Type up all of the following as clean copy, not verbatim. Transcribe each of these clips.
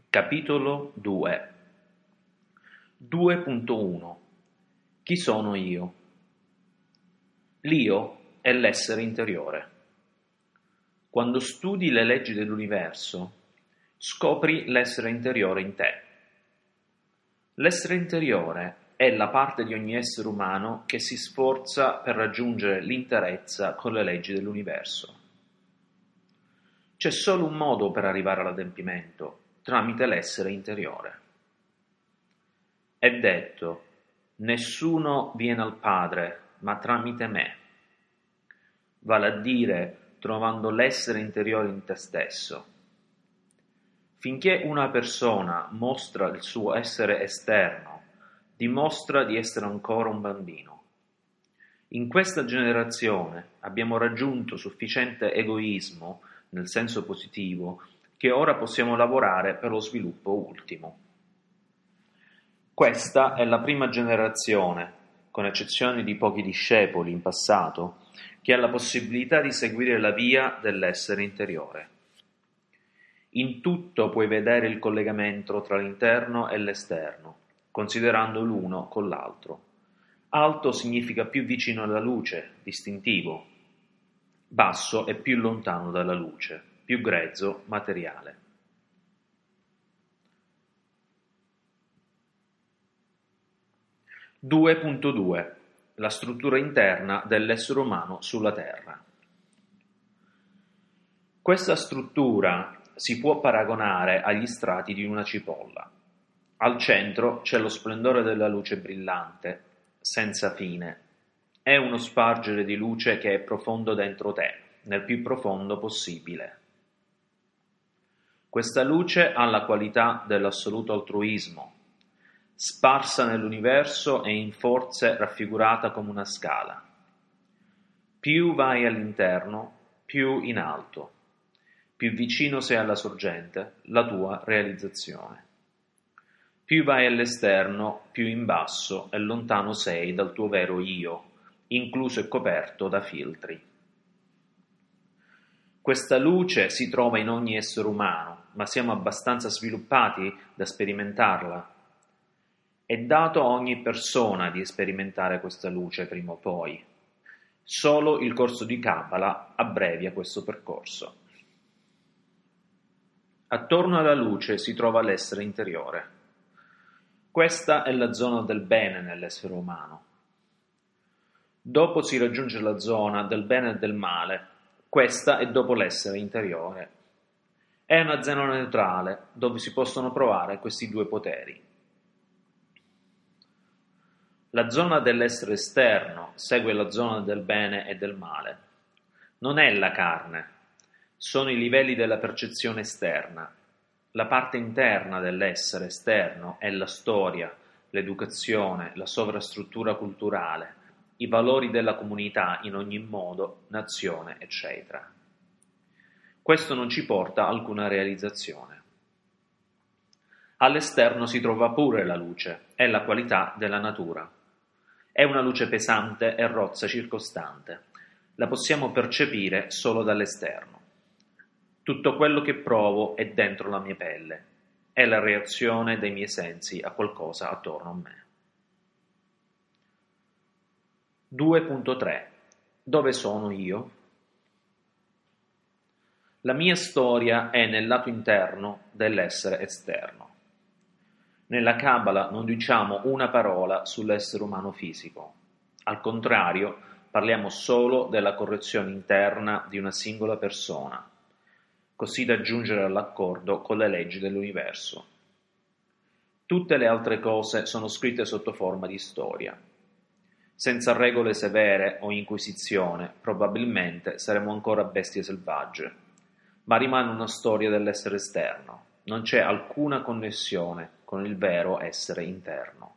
Capitolo 2 2.1 Chi sono io? L'io è l'essere interiore. Quando studi le leggi dell'universo, scopri l'essere interiore in te. L'essere interiore è la parte di ogni essere umano che si sforza per raggiungere l'interezza con le leggi dell'universo. C'è solo un modo per arrivare all'adempimento, tramite l'essere interiore. È detto: nessuno viene al Padre, ma tramite me. Vale a dire, trovando l'essere interiore in te stesso. Finché una persona mostra il suo essere esterno, dimostra di essere ancora un bambino. In questa generazione abbiamo raggiunto sufficiente egoismo, nel senso positivo, che ora possiamo lavorare per lo sviluppo ultimo. Questa è la prima generazione, con eccezione di pochi discepoli in passato, che ha la possibilità di seguire la via dell'essere interiore. In tutto puoi vedere il collegamento tra l'interno e l'esterno, considerando l'uno con l'altro. Alto significa più vicino alla luce, distintivo. Basso è più lontano dalla luce, più grezzo, materiale. (2.2) La struttura interna dell'essere umano sulla Terra. Questa struttura si può paragonare agli strati di una cipolla. Al centro c'è lo splendore della luce brillante, senza fine. È uno spargere di luce che è profondo dentro te, nel più profondo possibile. Questa luce ha la qualità dell'assoluto altruismo, sparsa nell'universo e in forze raffigurata come una scala. Più vai all'interno, più in alto, più vicino sei alla sorgente, la tua realizzazione. Più vai all'esterno, più in basso e lontano sei dal tuo vero io, incluso e coperto da filtri. Questa luce si trova in ogni essere umano, ma siamo abbastanza sviluppati da sperimentarla. È dato a ogni persona di sperimentare questa luce prima o poi. Solo il corso di Kabbalah abbrevia questo percorso. Attorno alla luce si trova l'essere interiore. Questa è la zona del bene nell'essere umano. Dopo si raggiunge la zona del bene e del male. Questa è dopo l'essere interiore. È una zona neutrale dove si possono provare questi due poteri. La zona dell'essere esterno segue la zona del bene e del male. Non è la carne, sono i livelli della percezione esterna. La parte interna dell'essere esterno è la storia, l'educazione, la sovrastruttura culturale, i valori della comunità in ogni modo, nazione, eccetera. Questo non ci porta a alcuna realizzazione. All'esterno si trova pure la luce, è la qualità della natura. È una luce pesante e rozza circostante. La possiamo percepire solo dall'esterno. Tutto quello che provo è dentro la mia pelle. È la reazione dei miei sensi a qualcosa attorno a me. 2.3 Dove sono io? La mia storia è nel lato interno dell'essere esterno. Nella Kabbalah non diciamo una parola sull'essere umano fisico. Al contrario, parliamo solo della correzione interna di una singola persona, così da giungere all'accordo con le leggi dell'universo. Tutte le altre cose sono scritte sotto forma di storia. Senza regole severe o inquisizione, probabilmente saremo ancora bestie selvagge, ma rimane una storia dell'essere esterno. Non c'è alcuna connessione con il vero essere interno.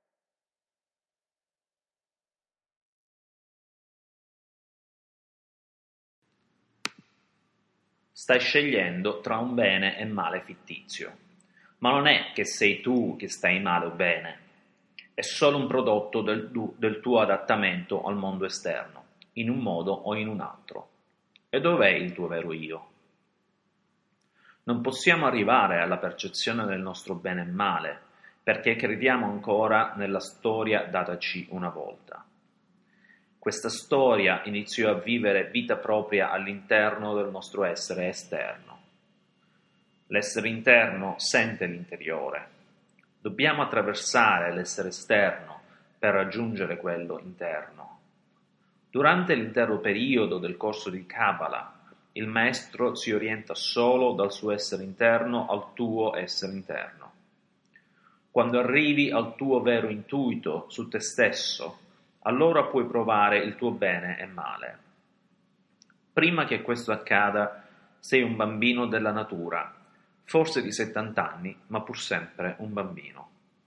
Stai scegliendo tra un bene e male fittizio, ma non è che sei tu che stai male o bene, è solo un prodotto del tuo adattamento al mondo esterno, in un modo o in un altro. E dov'è il tuo vero io? Non possiamo arrivare alla percezione del nostro bene e male, perché crediamo ancora nella storia dataci una volta. Questa storia iniziò a vivere vita propria all'interno del nostro essere esterno. L'essere interno sente l'interiore. Dobbiamo attraversare l'essere esterno per raggiungere quello interno. Durante l'intero periodo del corso di Kabbalah, il maestro si orienta solo dal suo essere interno al tuo essere interno. Quando arrivi al tuo vero intuito su te stesso, allora puoi provare il tuo bene e male. Prima che questo accada, sei un bambino della natura, forse di 70 anni, ma pur sempre un bambino.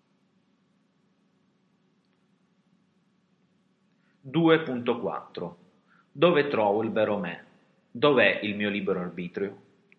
2.4 Dove trovo il vero me? Dov'è il mio libero arbitrio?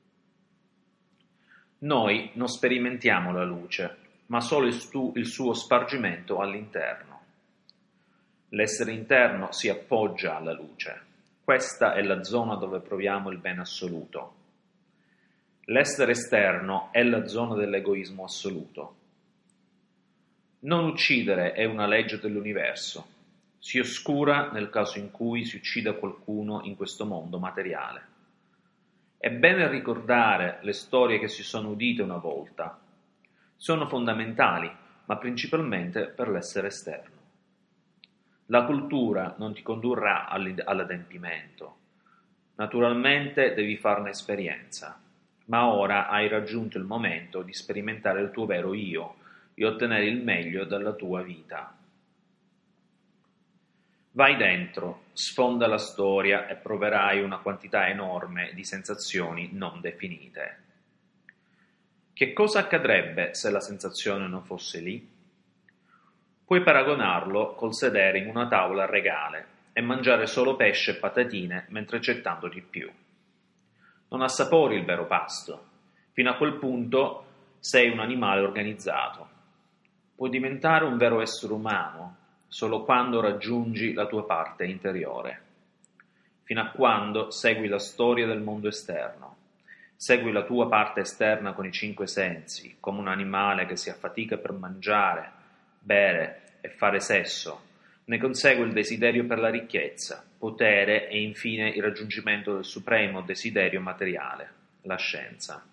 Noi non sperimentiamo la luce, ma solo il suo spargimento all'interno. L'essere interno si appoggia alla luce. Questa è la zona dove proviamo il bene assoluto. L'essere esterno è la zona dell'egoismo assoluto. Non uccidere è una legge dell'universo. Si oscura nel caso in cui si uccida qualcuno in questo mondo materiale. È bene ricordare le storie che si sono udite una volta. Sono fondamentali, ma principalmente per l'essere esterno. La cultura non ti condurrà all'adempimento. Naturalmente devi farne esperienza, ma ora hai raggiunto il momento di sperimentare il tuo vero io e ottenere il meglio dalla tua vita. Vai dentro, sfonda la storia e proverai una quantità enorme di sensazioni non definite. Che cosa accadrebbe se la sensazione non fosse lì? Puoi paragonarlo col sedere in una tavola regale e mangiare solo pesce e patatine mentre c'è tanto di più. Non assapori il vero pasto. Fino a quel punto sei un animale organizzato. Puoi diventare un vero essere umano solo quando raggiungi la tua parte interiore. Fino a quando segui la storia del mondo esterno. Segui la tua parte esterna con i 5 sensi, come un animale che si affatica per mangiare, bere e fare sesso. Ne consegue il desiderio per la ricchezza, potere e infine il raggiungimento del supremo desiderio materiale, la scienza.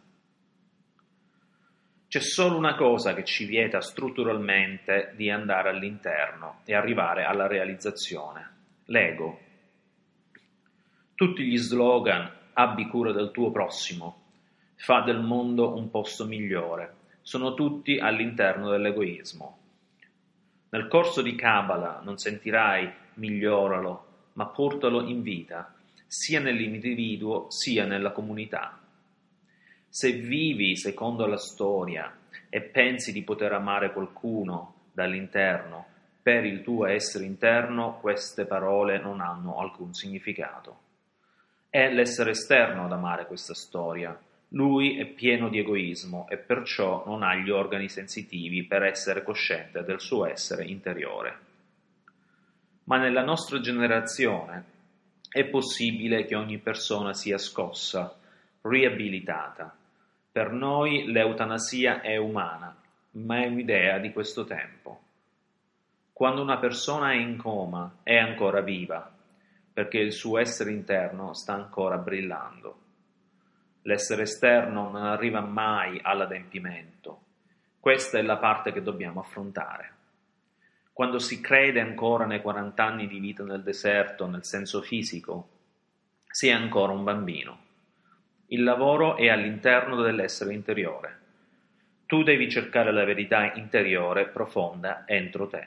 C'è solo una cosa che ci vieta strutturalmente di andare all'interno e arrivare alla realizzazione: l'ego. Tutti gli slogan "abbi cura del tuo prossimo", "fa del mondo un posto migliore", sono tutti all'interno dell'egoismo. Nel corso di Kabbalah non sentirai "miglioralo", ma portalo in vita, sia nell'individuo sia nella comunità. Se vivi secondo la storia e pensi di poter amare qualcuno dall'interno per il tuo essere interno, queste parole non hanno alcun significato. È l'essere esterno ad amare questa storia. Lui è pieno di egoismo e perciò non ha gli organi sensitivi per essere cosciente del suo essere interiore. Ma nella nostra generazione è possibile che ogni persona sia scossa, riabilitata. Per noi l'eutanasia è umana, ma è un'idea di questo tempo. Quando una persona è in coma, è ancora viva, perché il suo essere interno sta ancora brillando. L'essere esterno non arriva mai all'adempimento. Questa è la parte che dobbiamo affrontare. Quando si crede ancora nei 40 anni di vita nel deserto, nel senso fisico, si è ancora un bambino. Il lavoro è all'interno dell'essere interiore. Tu devi cercare la verità interiore profonda entro te.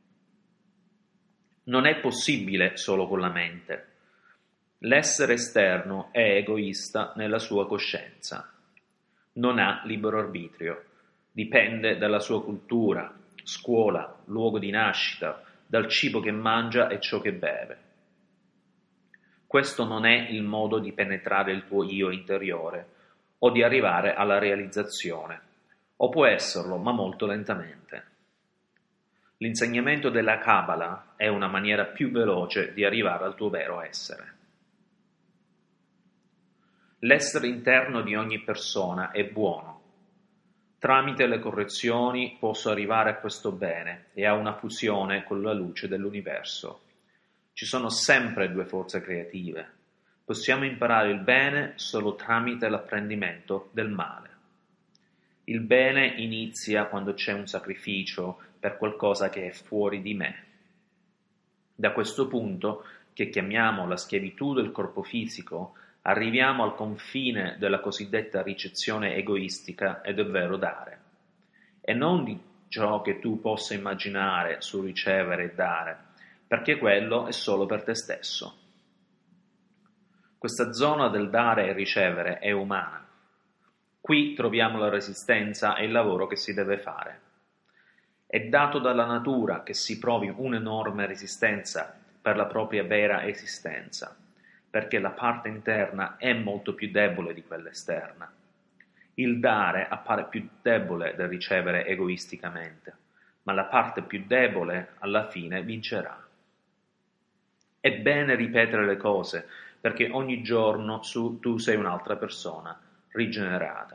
Non è possibile solo con la mente. L'essere esterno è egoista nella sua coscienza. Non ha libero arbitrio. Dipende dalla sua cultura, scuola, luogo di nascita, dal cibo che mangia e ciò che beve. Questo non è il modo di penetrare il tuo io interiore o di arrivare alla realizzazione, o può esserlo, ma molto lentamente. L'insegnamento della Kabbalah è una maniera più veloce di arrivare al tuo vero essere. L'essere interno di ogni persona è buono. Tramite le correzioni posso arrivare a questo bene e a una fusione con la luce dell'universo. Ci sono sempre due forze creative. Possiamo imparare il bene solo tramite l'apprendimento del male. Il bene inizia quando c'è un sacrificio per qualcosa che è fuori di me. Da questo punto, che chiamiamo la schiavitù del corpo fisico, arriviamo al confine della cosiddetta ricezione egoistica ed ovvero dare, e non di ciò che tu possa immaginare su ricevere e dare, perché quello è solo per te stesso. Questa zona del dare e ricevere è umana. Qui troviamo la resistenza e il lavoro che si deve fare. È dato dalla natura che si provi un'enorme resistenza per la propria vera esistenza, perché la parte interna è molto più debole di quella esterna. Il dare appare più debole del ricevere egoisticamente, ma la parte più debole alla fine vincerà. È bene ripetere le cose, perché ogni giorno tu sei un'altra persona, rigenerata.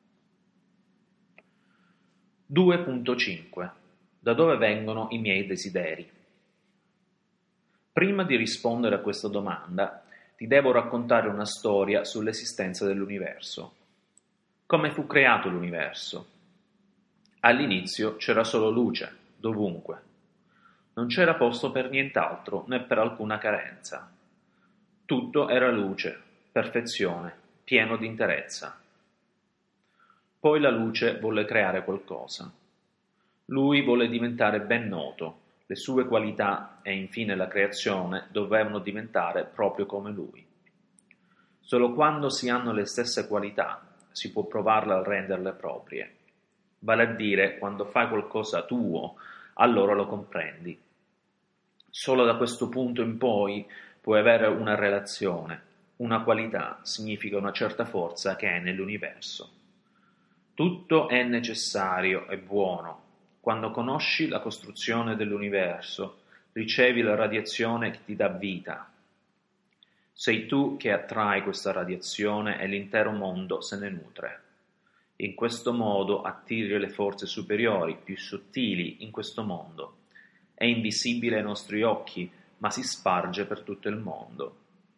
2.5. Da dove vengono i miei desideri? Prima di rispondere a questa domanda, ti devo raccontare una storia sull'esistenza dell'universo. Come fu creato l'universo? All'inizio c'era solo luce, dovunque. Non c'era posto per nient'altro né per alcuna carenza. Tutto era luce, perfezione, pieno di interezza. Poi la luce volle creare qualcosa. Lui volle diventare ben noto, le sue qualità e infine la creazione dovevano diventare proprio come lui. Solo quando si hanno le stesse qualità si può provarle a renderle proprie. Vale a dire, quando fai qualcosa tuo, allora lo comprendi. Solo da questo punto in poi puoi avere una relazione. Una qualità significa una certa forza che è nell'universo. Tutto è necessario e buono. Quando conosci la costruzione dell'universo, ricevi la radiazione che ti dà vita. Sei tu che attrai questa radiazione e l'intero mondo se ne nutre. In questo modo attiri le forze superiori, più sottili in questo mondo. È invisibile ai nostri occhi, ma si sparge per tutto il mondo.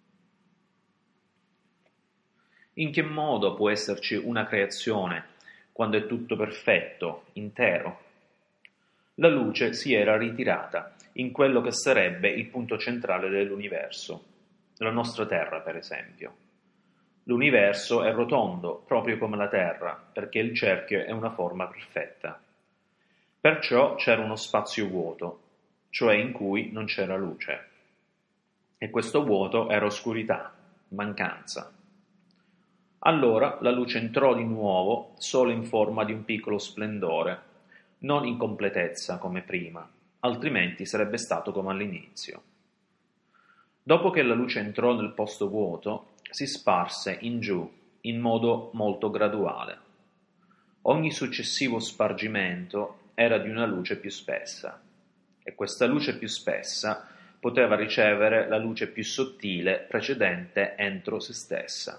In che modo può esserci una creazione quando è tutto perfetto, intero? La luce si era ritirata in quello che sarebbe il punto centrale dell'universo, la nostra Terra, per esempio. L'universo è rotondo, proprio come la Terra, perché il cerchio è una forma perfetta. Perciò c'era uno spazio vuoto, cioè in cui non c'era luce. E questo vuoto era oscurità, mancanza. Allora la luce entrò di nuovo solo in forma di un piccolo splendore, non in completezza come prima, altrimenti sarebbe stato come all'inizio. Dopo che la luce entrò nel posto vuoto, si sparse in giù in modo molto graduale. Ogni successivo spargimento era di una luce più spessa, e questa luce più spessa poteva ricevere la luce più sottile precedente entro se stessa.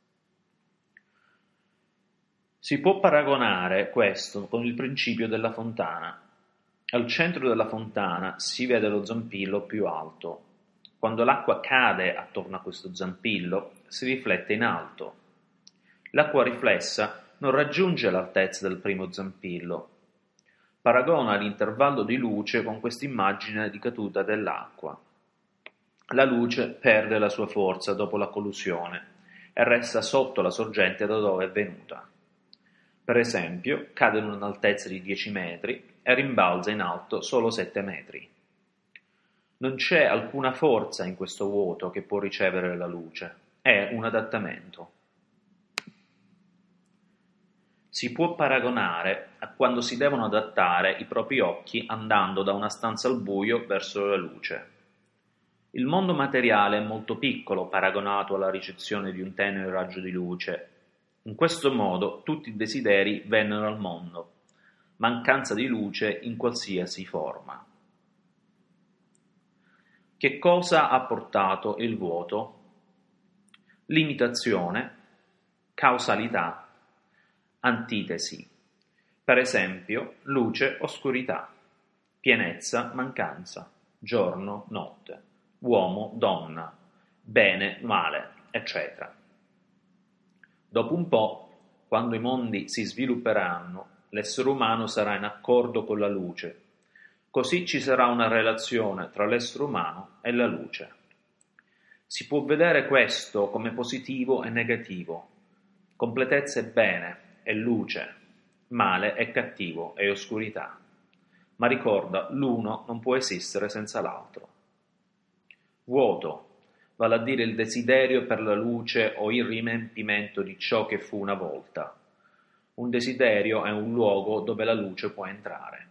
Si può paragonare questo con il principio della fontana. Al centro della fontana si vede lo zampillo più alto. Quando l'acqua cade attorno a questo zampillo, si riflette in alto. L'acqua riflessa non raggiunge l'altezza del primo zampillo. Paragona l'intervallo di luce con quest'immagine di caduta dell'acqua. La luce perde la sua forza dopo la collusione e resta sotto la sorgente da dove è venuta. Per esempio, cade in un'altezza di 10 metri e rimbalza in alto solo 7 metri. Non c'è alcuna forza in questo vuoto che può ricevere la luce, è un adattamento. Si può paragonare a quando si devono adattare i propri occhi andando da una stanza al buio verso la luce. Il mondo materiale è molto piccolo paragonato alla ricezione di un tenue raggio di luce. In questo modo tutti i desideri vennero al mondo, mancanza di luce in qualsiasi forma. Che cosa ha portato il vuoto? Limitazione, causalità, antitesi. Per esempio, luce, oscurità, pienezza, mancanza, giorno, notte, uomo, donna, bene, male, eccetera. Dopo un po', quando i mondi si svilupperanno, l'essere umano sarà in accordo con la luce. Così ci sarà una relazione tra l'essere umano e la luce. Si può vedere questo come positivo e negativo, completezza e bene e luce, male e cattivo e oscurità. Ma ricorda, l'uno non può esistere senza l'altro. Vuoto, vale a dire il desiderio per la luce o il riempimento di ciò che fu una volta. Un desiderio è un luogo dove la luce può entrare.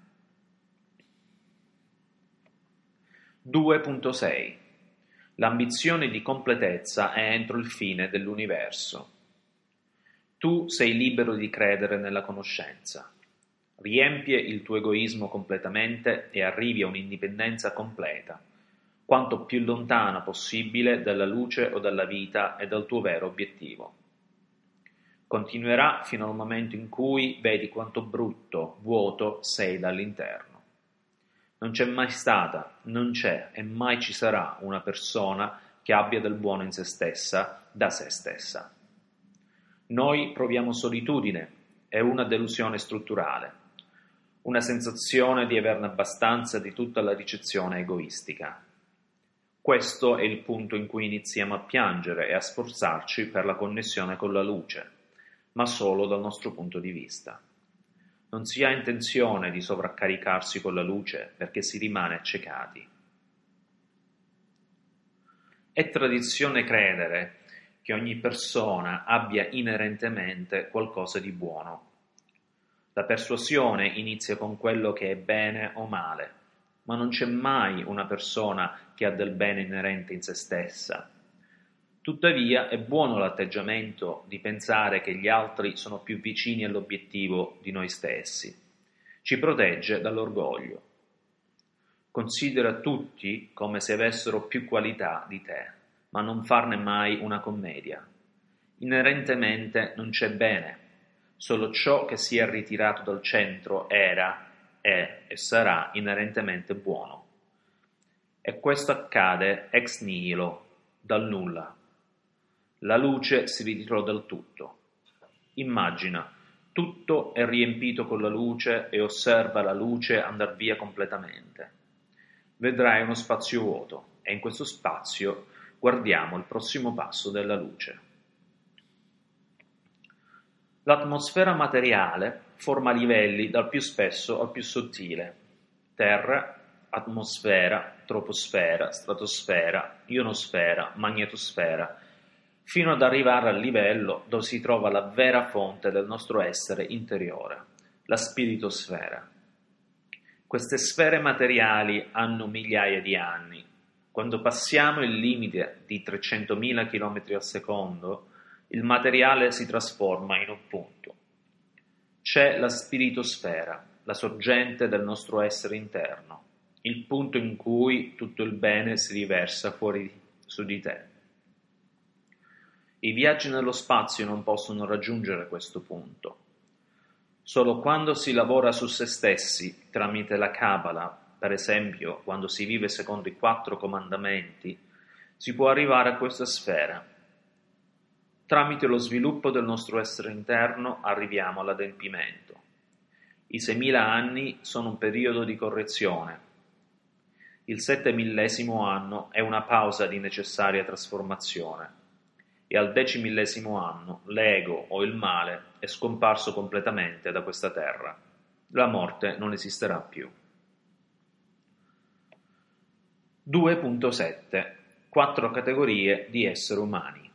2.6 L'ambizione di completezza è entro il fine dell'universo. Tu sei libero di credere nella conoscenza. Riempie il tuo egoismo completamente e arrivi a un'indipendenza completa, quanto più lontana possibile dalla luce o dalla vita e dal tuo vero obiettivo. Continuerà fino al momento in cui vedi quanto brutto, vuoto sei dall'interno. Non c'è mai stata, non c'è e mai ci sarà una persona che abbia del buono in se stessa, da se stessa. Noi proviamo solitudine e una delusione strutturale, una sensazione di averne abbastanza di tutta la ricezione egoistica. Questo è il punto in cui iniziamo a piangere e a sforzarci per la connessione con la luce, ma solo dal nostro punto di vista. Non si ha intenzione di sovraccaricarsi con la luce perché si rimane accecati. È tradizione credere che ogni persona abbia inerentemente qualcosa di buono. La persuasione inizia con quello che è bene o male, ma non c'è mai una persona che ha del bene inerente in se stessa. Tuttavia è buono l'atteggiamento di pensare che gli altri sono più vicini all'obiettivo di noi stessi. Ci protegge dall'orgoglio. Considera tutti come se avessero più qualità di te, ma non farne mai una commedia. Inerentemente non c'è bene, solo ciò che si è ritirato dal centro era, è e sarà inerentemente buono. E questo accade ex nihilo, dal nulla. La luce si ritirò dal tutto. Immagina, tutto è riempito con la luce e osserva la luce andar via completamente. Vedrai uno spazio vuoto e in questo spazio guardiamo il prossimo passo della luce. L'atmosfera materiale forma livelli dal più spesso al più sottile. Terra, atmosfera, troposfera, stratosfera, ionosfera, magnetosfera, fino ad arrivare al livello dove si trova la vera fonte del nostro essere interiore, la spiritosfera. Queste sfere materiali hanno migliaia di anni. Quando passiamo il limite di 300.000 km al secondo, il materiale si trasforma in un punto. C'è la spiritosfera, la sorgente del nostro essere interno, il punto in cui tutto il bene si riversa fuori su di te. I viaggi nello spazio non possono raggiungere questo punto. Solo quando si lavora su se stessi, tramite la Kabbalah, per esempio quando si vive secondo i 4 comandamenti, si può arrivare a questa sfera. Tramite lo sviluppo del nostro essere interno arriviamo all'adempimento. I 6.000 anni sono un periodo di correzione. Il 7.000° anno è una pausa di necessaria trasformazione. E al 10.000° anno l'ego o il male è scomparso completamente da questa terra. La morte non esisterà più. 2.7 4 categorie di esseri umani.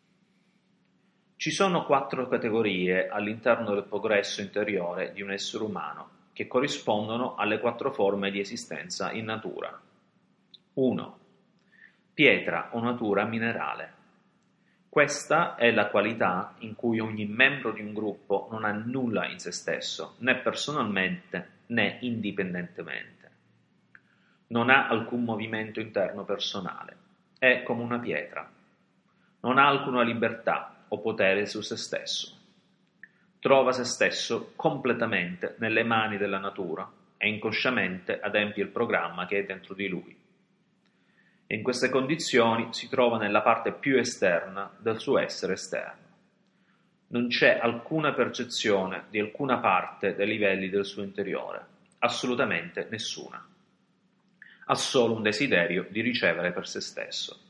Ci sono 4 categorie all'interno del progresso interiore di un essere umano che corrispondono alle 4 forme di esistenza in natura. 1. Pietra o natura minerale. Questa è la qualità in cui ogni membro di un gruppo non ha nulla in se stesso, né personalmente né indipendentemente. Non ha alcun movimento interno personale, è come una pietra. Non ha alcuna libertà, o potere su se stesso. Trova se stesso completamente nelle mani della natura e inconsciamente adempie il programma che è dentro di lui. In queste condizioni si trova nella parte più esterna del suo essere esterno. Non c'è alcuna percezione di alcuna parte dei livelli del suo interiore, assolutamente nessuna. Ha solo un desiderio di ricevere per se stesso.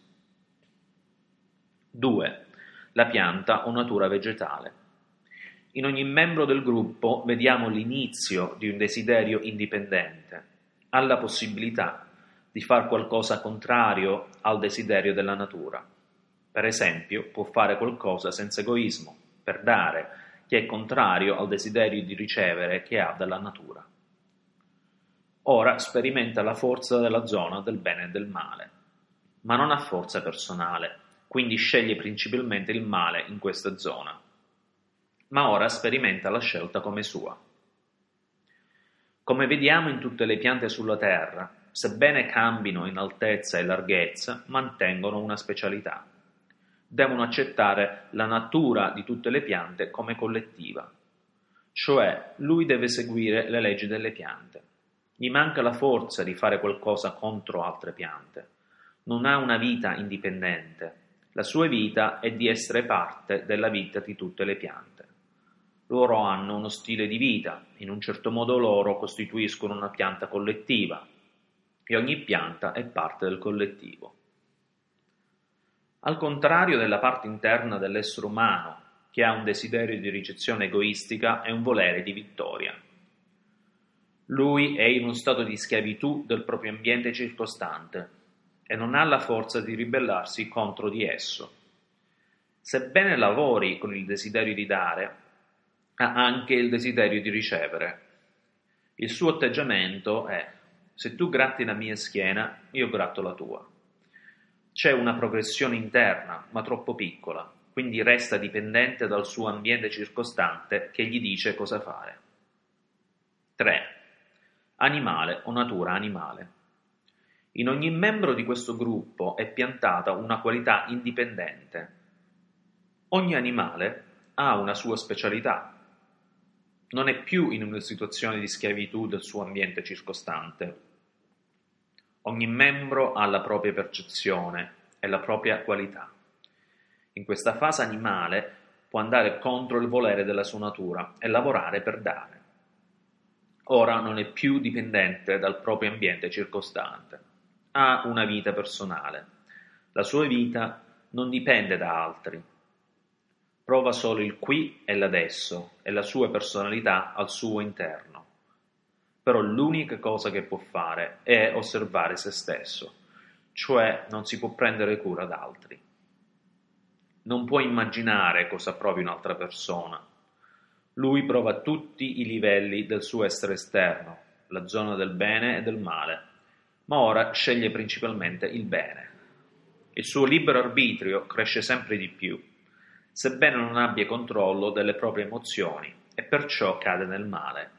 2. La pianta o natura vegetale. In ogni membro del gruppo vediamo l'inizio di un desiderio indipendente, ha la possibilità di fare qualcosa contrario al desiderio della natura. Per esempio, può fare qualcosa senza egoismo, per dare, che è contrario al desiderio di ricevere che ha dalla natura. Ora sperimenta la forza della zona del bene e del male, ma non ha forza personale, quindi sceglie principalmente il male in questa zona. Ma ora sperimenta la scelta come sua. Come vediamo in tutte le piante sulla terra, sebbene cambino in altezza e larghezza, mantengono una specialità. Devono accettare la natura di tutte le piante come collettiva, cioè lui deve seguire le leggi delle piante. Gli manca la forza di fare qualcosa contro altre piante. Non ha una vita indipendente. La sua vita è di essere parte della vita di tutte le piante. Loro hanno uno stile di vita, in un certo modo loro costituiscono una pianta collettiva e ogni pianta è parte del collettivo. Al contrario della parte interna dell'essere umano, che ha un desiderio di ricezione egoistica e un volere di vittoria. Lui è in uno stato di schiavitù del proprio ambiente circostante e non ha la forza di ribellarsi contro di esso. Sebbene lavori con il desiderio di dare, ha anche il desiderio di ricevere. Il suo atteggiamento è: se tu gratti la mia schiena, io gratto la tua. C'è una progressione interna, ma troppo piccola, quindi resta dipendente dal suo ambiente circostante che gli dice cosa fare. 3. Animale o natura animale. In ogni membro di questo gruppo è piantata una qualità indipendente. Ogni animale ha una sua specialità. Non è più in una situazione di schiavitù del suo ambiente circostante. Ogni membro ha la propria percezione e la propria qualità. In questa fase animale può andare contro il volere della sua natura e lavorare per dare. Ora non è più dipendente dal proprio ambiente circostante. Ha una vita personale. La sua vita non dipende da altri. Prova solo il qui e l'adesso e la sua personalità al suo interno. Però l'unica cosa che può fare è osservare se stesso, cioè non si può prendere cura d'altri. Non può immaginare cosa provi un'altra persona. Lui prova tutti i livelli del suo essere esterno, la zona del bene e del male, ma ora sceglie principalmente il bene. Il suo libero arbitrio cresce sempre di più, sebbene non abbia controllo delle proprie emozioni e perciò cade nel male.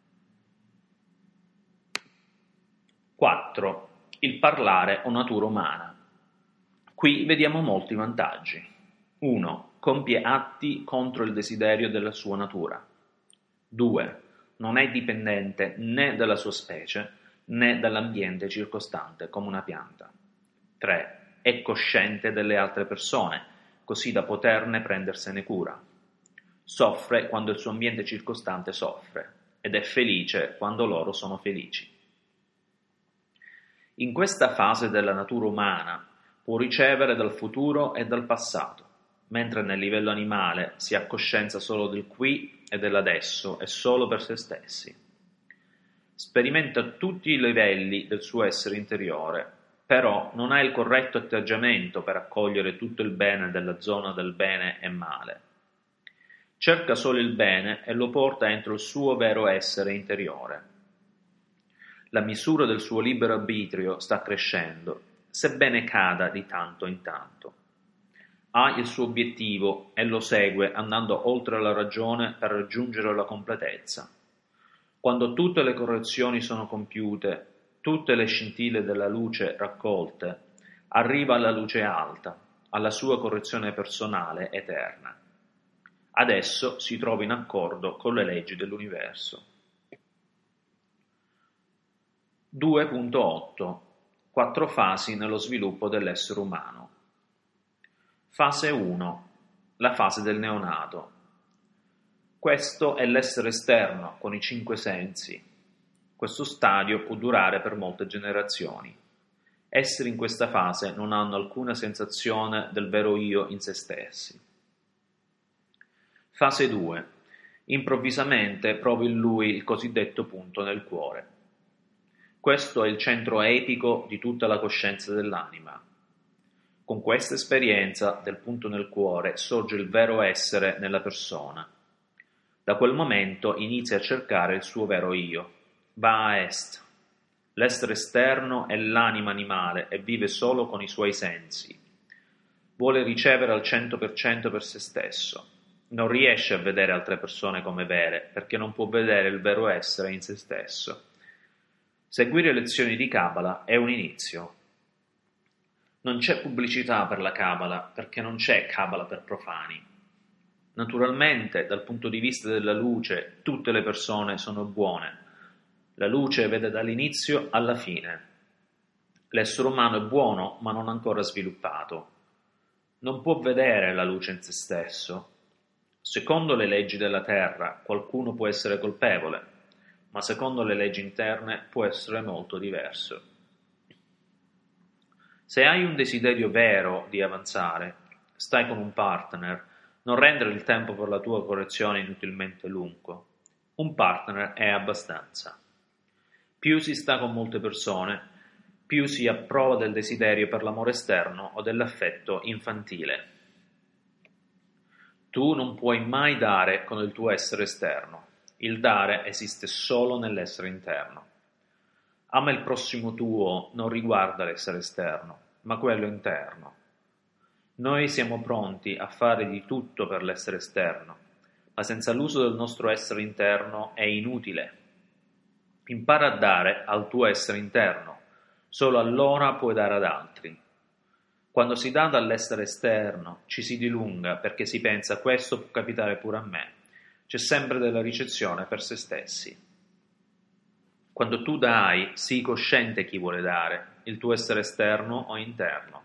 4. Il parlare o natura umana. Qui vediamo molti vantaggi. 1. Compie atti contro il desiderio della sua natura. 2. Non è dipendente né dalla sua specie né dall'ambiente circostante come una pianta. 3. È cosciente delle altre persone, così da poterne prendersene cura. Soffre quando il suo ambiente circostante soffre ed è felice quando loro sono felici. In questa fase della natura umana può ricevere dal futuro e dal passato, mentre nel livello animale si ha coscienza solo del qui e dell'adesso e solo per se stessi. Sperimenta tutti i livelli del suo essere interiore, però non ha il corretto atteggiamento per accogliere tutto il bene della zona del bene e male. Cerca solo il bene e lo porta entro il suo vero essere interiore. La misura del suo libero arbitrio sta crescendo, sebbene cada di tanto in tanto. Ha il suo obiettivo e lo segue andando oltre la ragione per raggiungere la completezza. Quando tutte le correzioni sono compiute, tutte le scintille della luce raccolte, arriva alla luce alta, alla sua correzione personale eterna. Adesso si trova in accordo con le leggi dell'universo. 2.8 4 fasi nello sviluppo dell'essere umano. Fase 1. La fase del neonato. Questo è l'essere esterno con i 5 sensi. Questo stadio può durare per molte generazioni. Esseri in questa fase non hanno alcuna sensazione del vero io in se stessi. Fase 2. Improvvisamente provi in lui il cosiddetto punto nel cuore. Questo è il centro epico di tutta la coscienza dell'anima. Con questa esperienza del punto nel cuore sorge il vero essere nella persona. Da quel momento inizia a cercare il suo vero io. Va a est. L'essere esterno è l'anima animale e vive solo con i suoi sensi. Vuole ricevere al 100% per se stesso. Non riesce a vedere altre persone come vere, perché non può vedere il vero essere in se stesso. Seguire lezioni di Kabbalah è un inizio. Non c'è pubblicità per la Kabbalah, perché non c'è Kabbalah per profani. Naturalmente, dal punto di vista della luce, tutte le persone sono buone. La luce vede dall'inizio alla fine. L'essere umano è buono, ma non ancora sviluppato. Non può vedere la luce in se stesso. Secondo le leggi della terra, qualcuno può essere colpevole, ma secondo le leggi interne può essere molto diverso. Se hai un desiderio vero di avanzare, stai con un partner, non rendere il tempo per la tua correzione inutilmente lungo. Un partner è abbastanza. Più si sta con molte persone, più si ha prova del desiderio per l'amore esterno o dell'affetto infantile. Tu non puoi mai dare con il tuo essere esterno. Il dare esiste solo nell'essere interno. Ama il prossimo tuo non riguarda l'essere esterno, ma quello interno. Noi siamo pronti a fare di tutto per l'essere esterno, ma senza l'uso del nostro essere interno è inutile. Impara a dare al tuo essere interno, solo allora puoi dare ad altri. Quando si dà dall'essere esterno, ci si dilunga perché si pensa questo può capitare pure a me. C'è sempre della ricezione per se stessi. Quando tu dai, sii cosciente chi vuole dare, il tuo essere esterno o interno.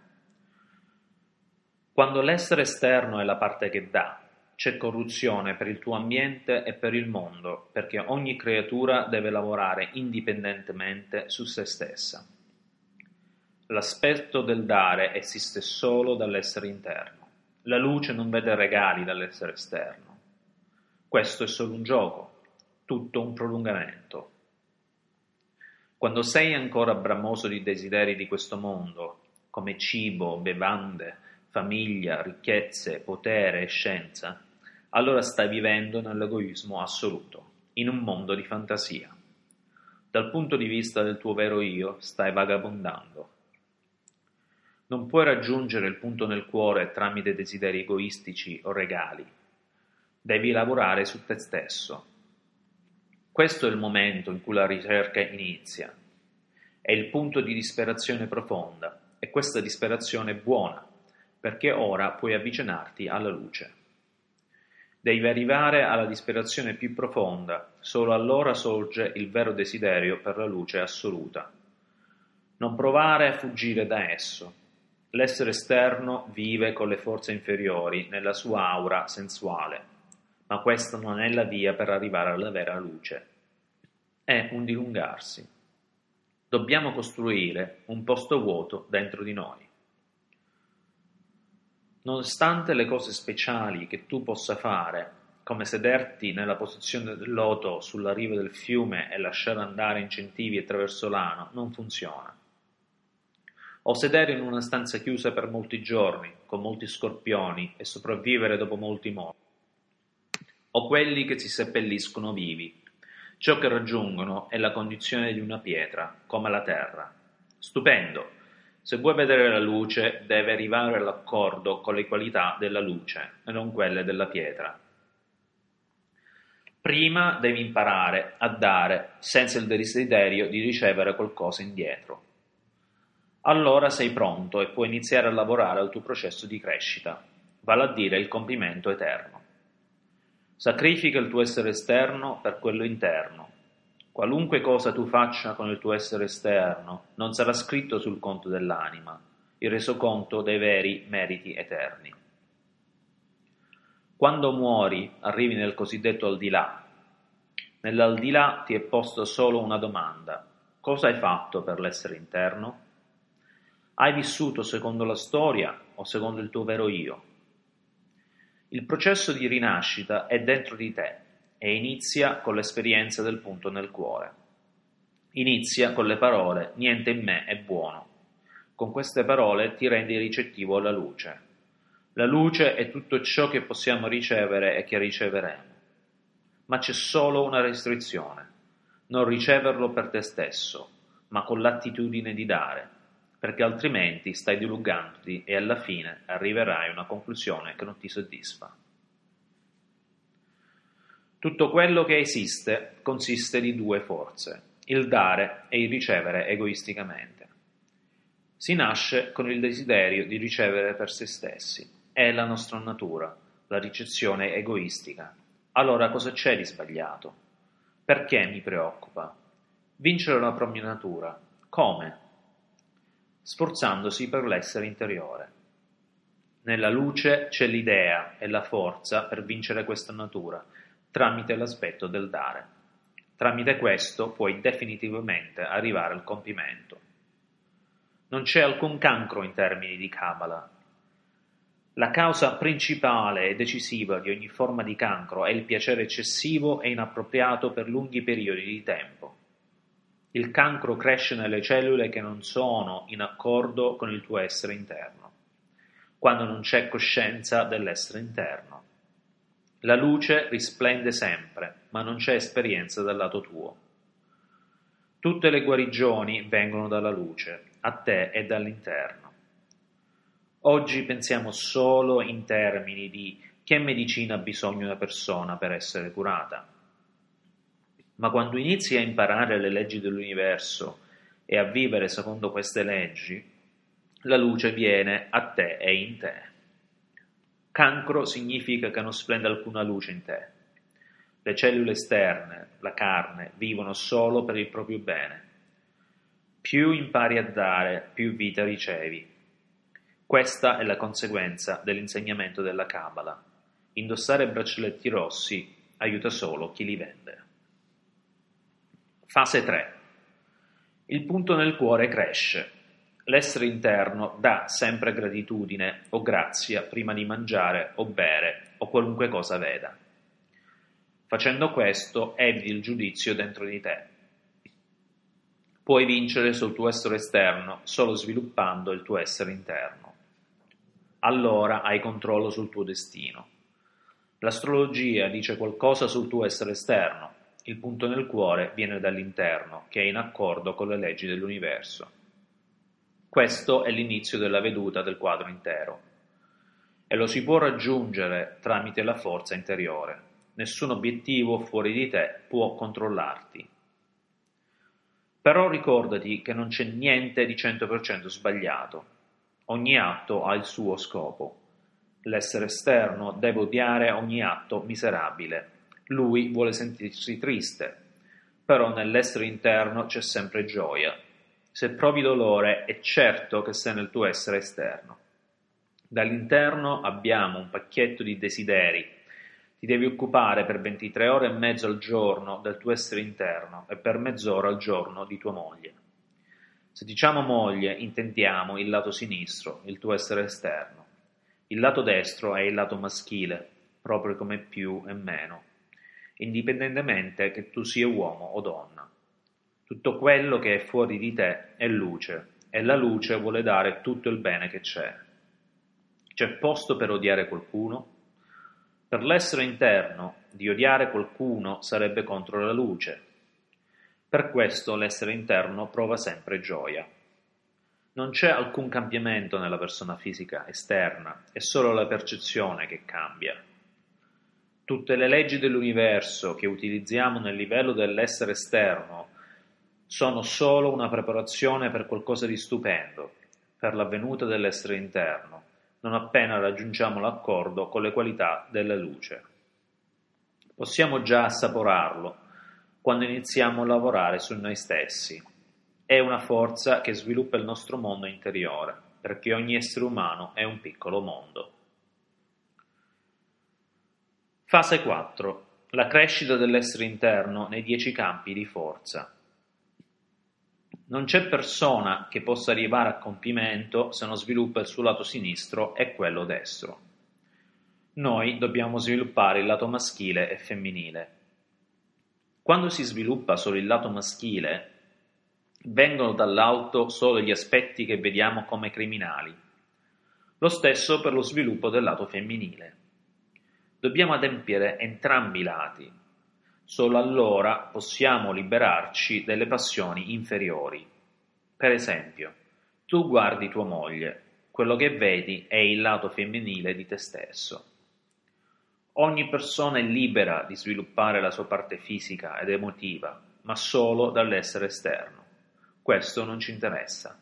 Quando l'essere esterno è la parte che dà, c'è corruzione per il tuo ambiente e per il mondo, perché ogni creatura deve lavorare indipendentemente su se stessa. L'aspetto del dare esiste solo dall'essere interno. La luce non vede regali dall'essere esterno. Questo è solo un gioco, tutto un prolungamento. Quando sei ancora bramoso di desideri di questo mondo, come cibo, bevande, famiglia, ricchezze, potere e scienza, allora stai vivendo nell'egoismo assoluto, in un mondo di fantasia. Dal punto di vista del tuo vero io, stai vagabondando. Non puoi raggiungere il punto nel cuore tramite desideri egoistici o regali. Devi lavorare su te stesso. Questo è il momento in cui la ricerca inizia. È il punto di disperazione profonda e questa disperazione è buona, perché ora puoi avvicinarti alla luce. Devi arrivare alla disperazione più profonda, solo allora sorge il vero desiderio per la luce assoluta. Non provare a fuggire da esso. L'essere esterno vive con le forze inferiori nella sua aura sensuale, ma questa non è la via per arrivare alla vera luce. È un dilungarsi. Dobbiamo costruire un posto vuoto dentro di noi. Nonostante le cose speciali che tu possa fare, come sederti nella posizione del loto sulla riva del fiume e lasciare andare incentivi attraverso l'ano, non funziona. O sedere in una stanza chiusa per molti giorni, con molti scorpioni, e sopravvivere dopo molti morti. O quelli che si seppelliscono vivi. Ciò che raggiungono è la condizione di una pietra, come la terra. Stupendo! Se vuoi vedere la luce, deve arrivare all'accordo con le qualità della luce e non quelle della pietra. Prima devi imparare a dare senza il desiderio di ricevere qualcosa indietro. allora sei pronto e puoi iniziare a lavorare al tuo processo di crescita, vale a dire il compimento eterno. Sacrifica il tuo essere esterno per quello interno. Qualunque cosa tu faccia con il tuo essere esterno non sarà scritto sul conto dell'anima, il resoconto dei veri meriti eterni. Quando muori, arrivi nel cosiddetto al di là. Nell'aldilà ti è posto solo una domanda: cosa hai fatto per l'essere interno? Hai vissuto secondo la storia o secondo il tuo vero io? Il processo di rinascita è dentro di te e inizia con l'esperienza del punto nel cuore. Inizia con le parole «niente in me è buono». Con queste parole ti rendi ricettivo alla luce. La luce è tutto ciò che possiamo ricevere e che riceveremo. Ma c'è solo una restrizione: non riceverlo per te stesso, ma con l'attitudine di dare, perché altrimenti stai dilungandoti e alla fine arriverai a una conclusione che non ti soddisfa. Tutto quello che esiste consiste di due forze, il dare e il ricevere egoisticamente. Si nasce con il desiderio di ricevere per se stessi, è la nostra natura, la ricezione egoistica. Allora cosa c'è di sbagliato? Perché mi preoccupa? Vincere la propria natura. Come? Sforzandosi per l'essere interiore. Nella luce c'è l'idea e la forza per vincere questa natura, tramite l'aspetto del dare. Tramite questo puoi definitivamente arrivare al compimento. Non c'è alcun cancro in termini di Kabbalah. La causa principale e decisiva di ogni forma di cancro è il piacere eccessivo e inappropriato per lunghi periodi di tempo. Il cancro cresce nelle cellule che non sono in accordo con il tuo essere interno, quando non c'è coscienza dell'essere interno. La luce risplende sempre, ma non c'è esperienza dal lato tuo. Tutte le guarigioni vengono dalla luce, a te e dall'interno. Oggi pensiamo solo in termini di che medicina ha bisogno una persona per essere curata. Ma quando inizi a imparare le leggi dell'universo e a vivere secondo queste leggi, la luce viene a te e in te. Cancro significa che non splende alcuna luce in te. Le cellule esterne, la carne, vivono solo per il proprio bene. Più impari a dare, più vita ricevi. Questa è la conseguenza dell'insegnamento della Kabbalah. Indossare braccialetti rossi aiuta solo chi li vende. Fase 3. Il punto nel cuore cresce. L'essere interno dà sempre gratitudine o grazia prima di mangiare o bere o qualunque cosa veda. Facendo questo eviti il giudizio dentro di te. Puoi vincere sul tuo essere esterno solo sviluppando il tuo essere interno. Allora hai controllo sul tuo destino. L'astrologia dice qualcosa sul tuo essere esterno. Il punto nel cuore viene dall'interno, che è in accordo con le leggi dell'universo. Questo è l'inizio della veduta del quadro intero. E lo si può raggiungere tramite la forza interiore. Nessun obiettivo fuori di te può controllarti. Però ricordati che non c'è niente di 100% sbagliato. Ogni atto ha il suo scopo. L'essere esterno deve odiare ogni atto miserabile. Lui vuole sentirsi triste. Però nell'essere interno c'è sempre gioia. Se provi dolore è certo che sei nel tuo essere esterno. Dall'interno abbiamo un pacchetto di desideri. Ti devi occupare per 23 ore e mezzo al giorno del tuo essere interno e per mezz'ora al giorno di tua moglie. Se diciamo moglie, intendiamo il lato sinistro, il tuo essere esterno. Il lato destro è il lato maschile, proprio come più e meno, indipendentemente che tu sia uomo o donna. Tutto quello che è fuori di te è luce, e la luce vuole dare tutto il bene che c'è. C'è posto per odiare qualcuno? Per l'essere interno, di odiare qualcuno sarebbe contro la luce. Per questo l'essere interno prova sempre gioia. Non c'è alcun cambiamento nella persona fisica esterna, è solo la percezione che cambia. Tutte le leggi dell'universo che utilizziamo nel livello dell'essere esterno sono solo una preparazione per qualcosa di stupendo. per la venuta dell'essere interno, non appena raggiungiamo l'accordo con le qualità della luce. Possiamo già assaporarlo quando iniziamo a lavorare su noi stessi. È una forza che sviluppa il nostro mondo interiore, perché ogni essere umano è un piccolo mondo. Fase 4. La crescita dell'essere interno nei 10 campi di forza. Non c'è persona che possa arrivare a compimento se non sviluppa il suo lato sinistro e quello destro. Noi dobbiamo sviluppare il lato maschile e femminile. Quando si sviluppa solo il lato maschile, vengono dall'alto solo gli aspetti che vediamo come criminali. Lo stesso per lo sviluppo del lato femminile. Dobbiamo adempiere entrambi i lati. Solo allora possiamo liberarci delle passioni inferiori. Per esempio, tu guardi tua moglie, quello che vedi è il lato femminile di te stesso. Ogni persona è libera di sviluppare la sua parte fisica ed emotiva, ma solo dall'essere esterno. Questo non ci interessa.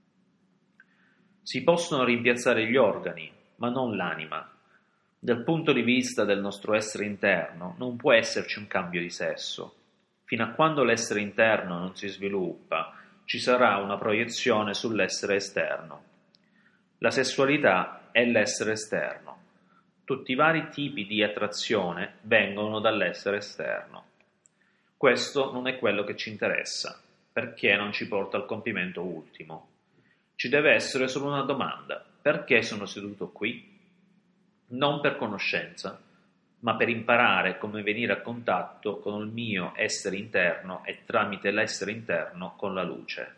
Si possono rimpiazzare gli organi, ma non l'anima. Dal punto di vista del nostro essere interno non può esserci un cambio di sesso. Fino a quando l'essere interno non si sviluppa, ci sarà una proiezione sull'essere esterno. La sessualità è l'essere esterno. Tutti i vari tipi di attrazione vengono dall'essere esterno. Questo non è quello che ci interessa, perché non ci porta al compimento ultimo. Ci deve essere solo una domanda: perché sono seduto qui? Non per conoscenza, ma per imparare come venire a contatto con il mio essere interno e tramite l'essere interno con la luce.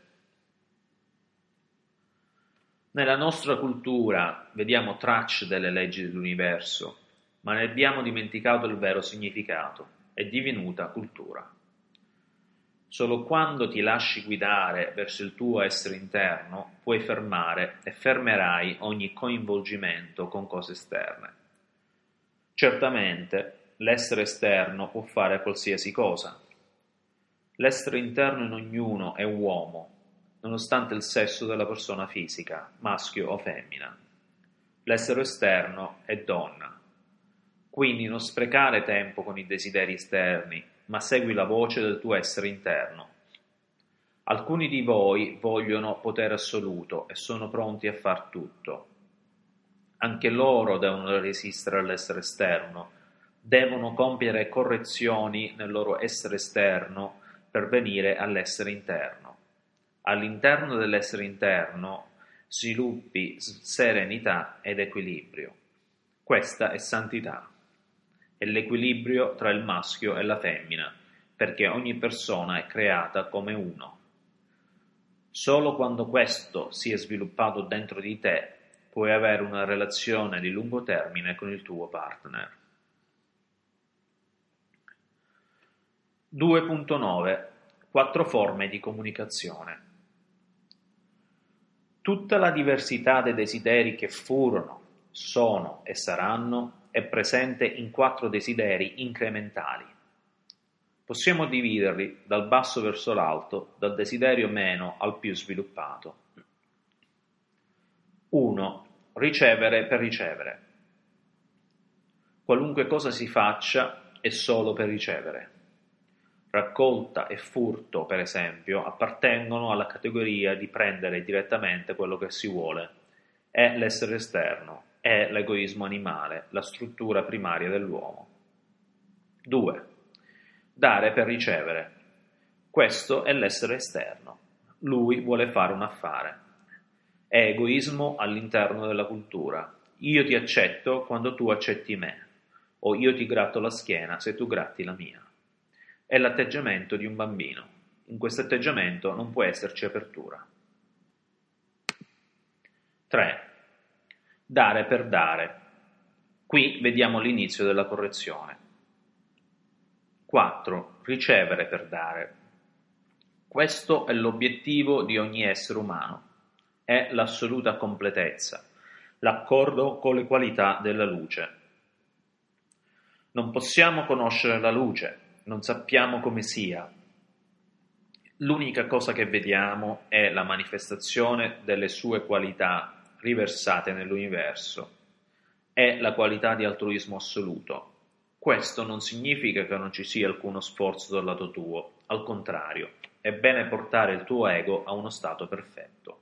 Nella nostra cultura vediamo tracce delle leggi dell'universo, ma ne abbiamo dimenticato il vero significato, è divenuta cultura. Solo quando ti lasci guidare verso il tuo essere interno puoi fermare e fermerai ogni coinvolgimento con cose esterne. Certamente, l'essere esterno può fare qualsiasi cosa. L'essere interno in ognuno è uomo, nonostante il sesso della persona fisica, maschio o femmina. L'essere esterno è donna. Quindi non sprecare tempo con i desideri esterni, ma segui la voce del tuo essere interno. Alcuni di voi vogliono potere assoluto e sono pronti a far tutto. Anche loro devono resistere all'essere esterno, devono compiere correzioni nel loro essere esterno per venire all'essere interno. All'interno dell'essere interno sviluppi serenità ed equilibrio. Questa è santità. È l'equilibrio tra il maschio e la femmina, perché ogni persona è creata come uno. Solo quando questo si è sviluppato dentro di te puoi avere una relazione di lungo termine con il tuo partner. 2.9 4 forme di comunicazione. Tutta la diversità dei desideri che furono, sono e saranno è presente in 4 desideri incrementali. Possiamo dividerli dal basso verso l'alto, dal desiderio meno al più sviluppato. 1. Ricevere per ricevere. Qualunque cosa si faccia è solo per ricevere. Raccolta e furto, per esempio, appartengono alla categoria di prendere direttamente quello che si vuole. È l'essere esterno, è l'egoismo animale, la struttura primaria dell'uomo. 2. Dare per ricevere. Questo è l'essere esterno. Lui vuole fare un affare. È egoismo all'interno della cultura. Io ti accetto quando tu accetti me, o io ti gratto la schiena se tu gratti la mia. È l'atteggiamento di un bambino. In questo atteggiamento non può esserci apertura. 3. Dare per dare. Qui vediamo l'inizio della correzione. 4. Ricevere per dare. Questo è l'obiettivo di ogni essere umano. È l'assoluta completezza, l'accordo con le qualità della luce. Non possiamo conoscere la luce, non sappiamo come sia. L'unica cosa che vediamo è la manifestazione delle sue qualità riversate nell'universo. È la qualità di altruismo assoluto. Questo non significa che non ci sia alcuno sforzo dal lato tuo, al contrario, è bene portare il tuo ego a uno stato perfetto.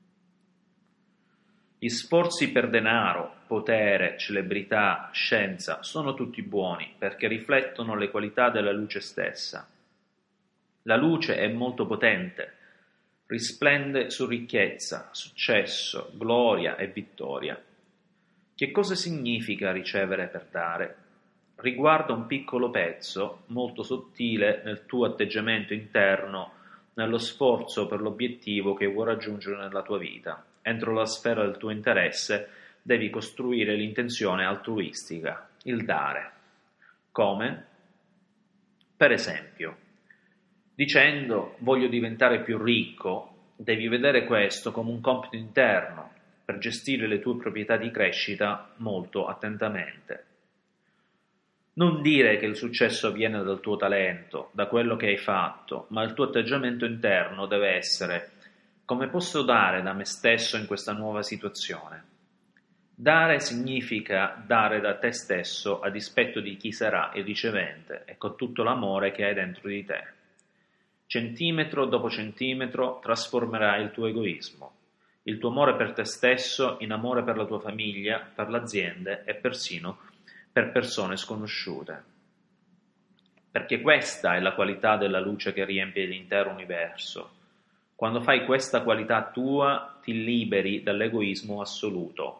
Gli sforzi per denaro, potere, celebrità, scienza sono tutti buoni perché riflettono le qualità della luce stessa. La luce è molto potente, risplende su ricchezza, successo, gloria e vittoria. Che cosa significa ricevere per dare? Riguarda un piccolo pezzo, molto sottile, nel tuo atteggiamento interno, nello sforzo per l'obiettivo che vuoi raggiungere nella tua vita. Entro la sfera del tuo interesse devi costruire l'intenzione altruistica, il dare. Come? Per esempio, dicendo voglio diventare più ricco, devi vedere questo come un compito interno per gestire le tue proprietà di crescita molto attentamente. Non dire che il successo viene dal tuo talento, da quello che hai fatto, ma il tuo atteggiamento interno deve essere: come posso dare da me stesso in questa nuova situazione? Dare significa dare da te stesso a dispetto di chi sarà il ricevente e con tutto l'amore che hai dentro di te. Centimetro dopo centimetro trasformerai il tuo egoismo, il tuo amore per te stesso in amore per la tua famiglia, per l'azienda e persino per persone sconosciute. Perché questa è la qualità della luce che riempie l'intero universo. Quando fai questa qualità tua, ti liberi dall'egoismo assoluto.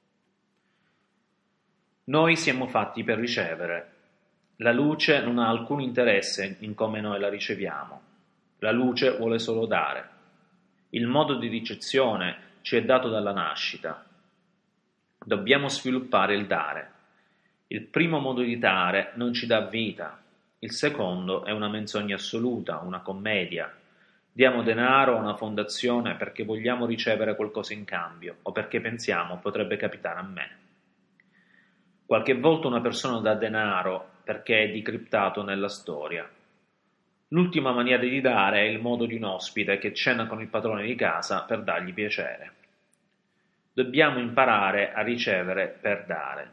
Noi siamo fatti per ricevere. La luce non ha alcun interesse in come noi la riceviamo. La luce vuole solo dare. Il modo di ricezione ci è dato dalla nascita. Dobbiamo sviluppare il dare. Il primo modo di dare non ci dà vita. Il secondo è una menzogna assoluta, una commedia. Diamo denaro a una fondazione perché vogliamo ricevere qualcosa in cambio o perché pensiamo potrebbe capitare a me. Qualche volta una persona dà denaro perché è decriptato nella storia. L'ultima maniera di dare è il modo di un ospite che cena con il padrone di casa per dargli piacere. Dobbiamo imparare a ricevere per dare.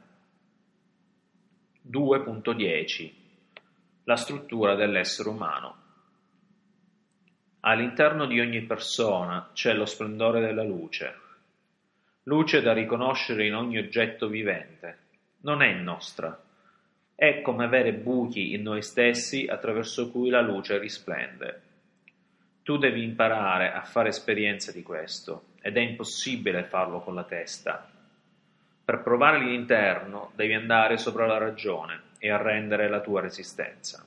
2.10 La struttura dell'essere umano. All'interno di ogni persona c'è lo splendore della luce. Luce da riconoscere in ogni oggetto vivente. Non è nostra. È come avere buchi in noi stessi attraverso cui la luce risplende. Tu devi imparare a fare esperienza di questo, ed è impossibile farlo con la testa. Per provare l'interno devi andare sopra la ragione e arrendere la tua resistenza.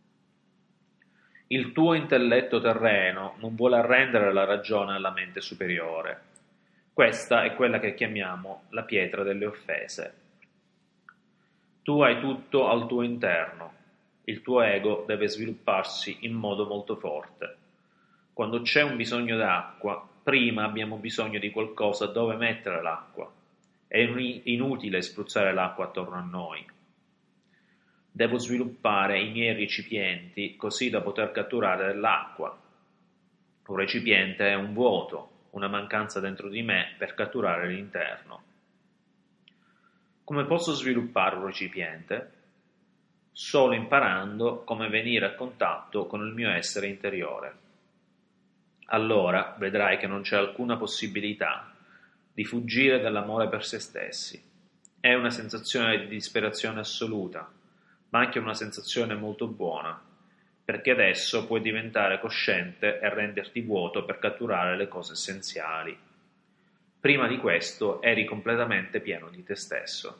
Il tuo intelletto terreno non vuole arrendere la ragione alla mente superiore. Questa è quella che chiamiamo la pietra delle offese. Tu hai tutto al tuo interno. Il tuo ego deve svilupparsi in modo molto forte. Quando c'è un bisogno d'acqua, prima abbiamo bisogno di qualcosa dove mettere l'acqua. È inutile spruzzare l'acqua attorno a noi. Devo sviluppare i miei recipienti così da poter catturare dell'acqua. Un recipiente è un vuoto, una mancanza dentro di me per catturare l'interno. Come posso sviluppare un recipiente? Solo imparando come venire a contatto con il mio essere interiore. Allora vedrai che non c'è alcuna possibilità di fuggire dall'amore per se stessi. È una sensazione di disperazione assoluta, ma anche una sensazione molto buona, perché adesso puoi diventare cosciente e renderti vuoto per catturare le cose essenziali. Prima di questo eri completamente pieno di te stesso.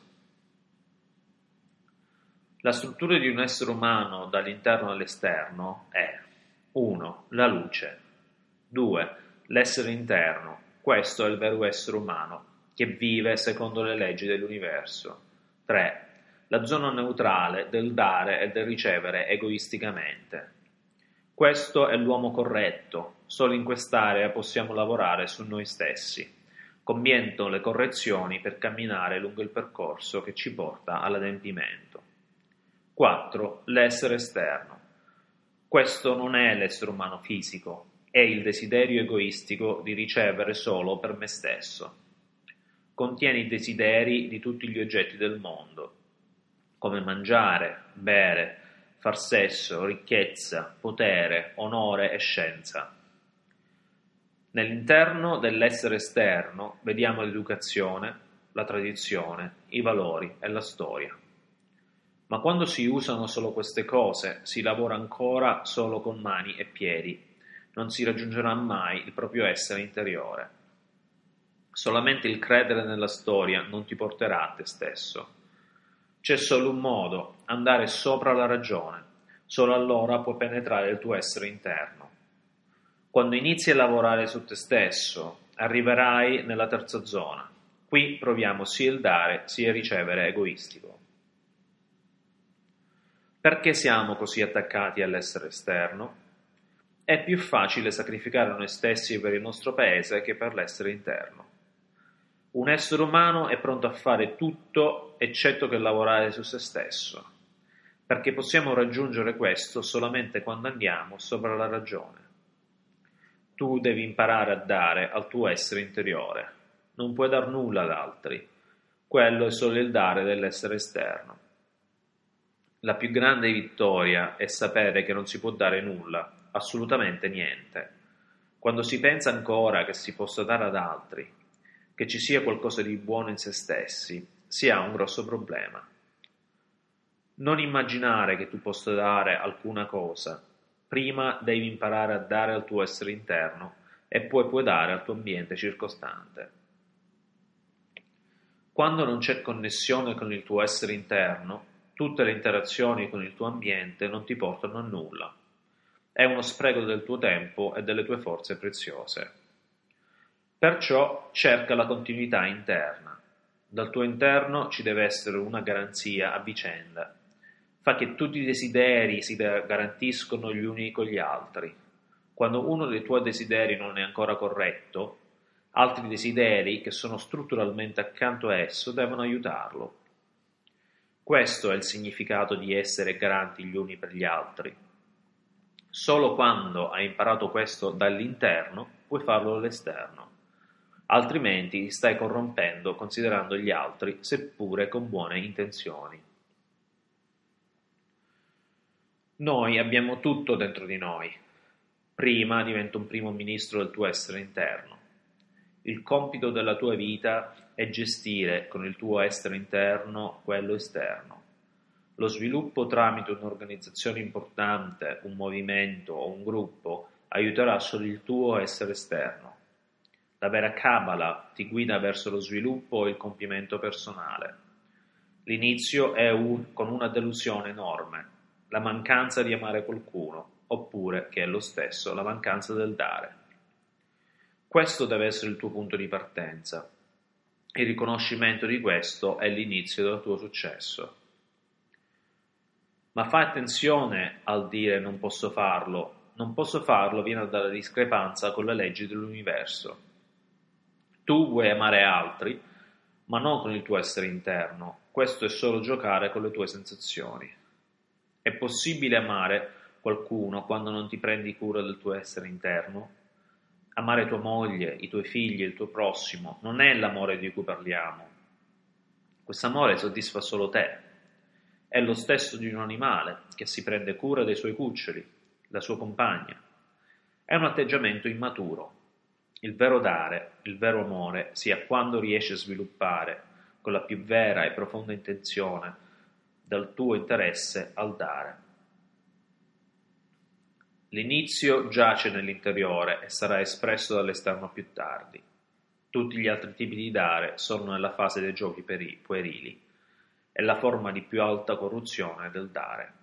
La struttura di un essere umano dall'interno all'esterno è 1. La luce. 2. L'essere interno. Questo è il vero essere umano, che vive secondo le leggi dell'universo. 3. La zona neutrale del dare e del ricevere egoisticamente. Questo è l'uomo corretto. Solo in quest'area possiamo lavorare su noi stessi, compiendo le correzioni per camminare lungo il percorso che ci porta all'adempimento. 4. L'essere esterno. Questo non è l'essere umano fisico, è il desiderio egoistico di ricevere solo per me stesso. Contiene i desideri di tutti gli oggetti del mondo, come mangiare, bere, far sesso, ricchezza, potere, onore e scienza. Nell'interno dell'essere esterno vediamo l'educazione, la tradizione, i valori e la storia. Ma quando si usano solo queste cose, si lavora ancora solo con mani e piedi, non si raggiungerà mai il proprio essere interiore. Solamente il credere nella storia non ti porterà a te stesso. C'è solo un modo, andare sopra la ragione, solo allora puoi penetrare il tuo essere interno. Quando inizi a lavorare su te stesso, arriverai nella terza zona. Qui proviamo sia il dare sia il ricevere egoistico. Perché siamo così attaccati all'essere esterno? È più facile sacrificare noi stessi per il nostro paese che per l'essere interno. Un essere umano è pronto a fare tutto eccetto che lavorare su se stesso, perché possiamo raggiungere questo solamente quando andiamo sopra la ragione. Tu devi imparare a dare al tuo essere interiore, non puoi dar nulla ad altri, quello è solo il dare dell'essere esterno. La più grande vittoria è sapere che non si può dare nulla, assolutamente niente. Quando si pensa ancora che si possa dare ad altri, che ci sia qualcosa di buono in se stessi, si ha un grosso problema. Non immaginare che tu possa dare alcuna cosa, prima devi imparare a dare al tuo essere interno e poi puoi dare al tuo ambiente circostante. Quando non c'è connessione con il tuo essere interno, tutte le interazioni con il tuo ambiente non ti portano a nulla. È uno spreco del tuo tempo e delle tue forze preziose. Perciò cerca la continuità interna. Dal tuo interno ci deve essere una garanzia a vicenda. Fa che tutti i desideri si garantiscono gli uni con gli altri. Quando uno dei tuoi desideri non è ancora corretto, altri desideri che sono strutturalmente accanto a esso devono aiutarlo. Questo è il significato di essere garanti gli uni per gli altri. Solo quando hai imparato questo dall'interno puoi farlo all'esterno, altrimenti ti stai corrompendo considerando gli altri, seppure con buone intenzioni. Noi abbiamo tutto dentro di noi. Prima diventa un primo ministro del tuo essere interno. Il compito della tua vita è gestire con il tuo essere interno quello esterno. Lo sviluppo tramite un'organizzazione importante, un movimento o un gruppo aiuterà solo il tuo essere esterno. La vera Kabbalah ti guida verso lo sviluppo e il compimento personale. L'inizio è con una delusione enorme, la mancanza di amare qualcuno, oppure, che è lo stesso, la mancanza del dare. Questo deve essere il tuo punto di partenza. Il riconoscimento di questo è l'inizio del tuo successo. Ma fai attenzione al dire non posso farlo. Non posso farlo viene dalla discrepanza con le leggi dell'universo. Tu vuoi amare altri, ma non con il tuo essere interno. Questo è solo giocare con le tue sensazioni. È possibile amare qualcuno quando non ti prendi cura del tuo essere interno? Amare tua moglie, i tuoi figli, il tuo prossimo, non è l'amore di cui parliamo. Quest'amore soddisfa solo te. È lo stesso di un animale che si prende cura dei suoi cuccioli, la sua compagna. È un atteggiamento immaturo. Il vero dare, il vero amore, si ha quando riesci a sviluppare, con la più vera e profonda intenzione, dal tuo interesse al dare. L'inizio giace nell'interiore e sarà espresso dall'esterno più tardi. Tutti gli altri tipi di dare sono nella fase dei giochi puerili. È la forma di più alta corruzione del dare.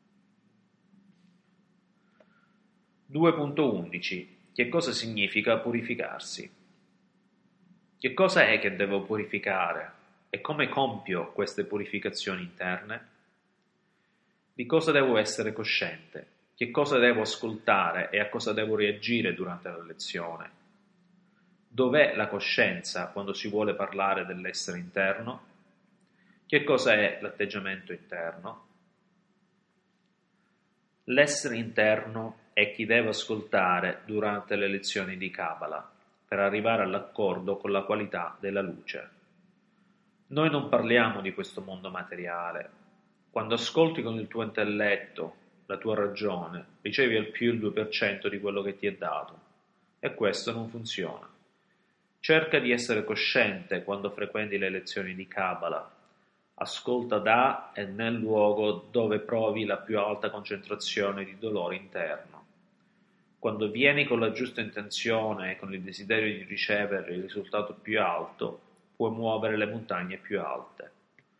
2.11. Che cosa significa purificarsi? Che cosa è che devo purificare e come compio queste purificazioni interne? Di cosa devo essere cosciente? Che cosa devo ascoltare e a cosa devo reagire durante la lezione? Dov'è la coscienza quando si vuole parlare dell'essere interno? Che cosa è l'atteggiamento interno? L'essere interno è chi deve ascoltare durante le lezioni di Kabbalah per arrivare all'accordo con la qualità della luce. Noi non parliamo di questo mondo materiale. Quando ascolti con il tuo intelletto, la tua ragione, ricevi al più il 2% di quello che ti è dato. E questo non funziona. Cerca di essere cosciente quando frequenti le lezioni di Kabbalah. Ascolta da e nel luogo dove provi la più alta concentrazione di dolore interno. Quando vieni con la giusta intenzione e con il desiderio di ricevere il risultato più alto, puoi muovere le montagne più alte.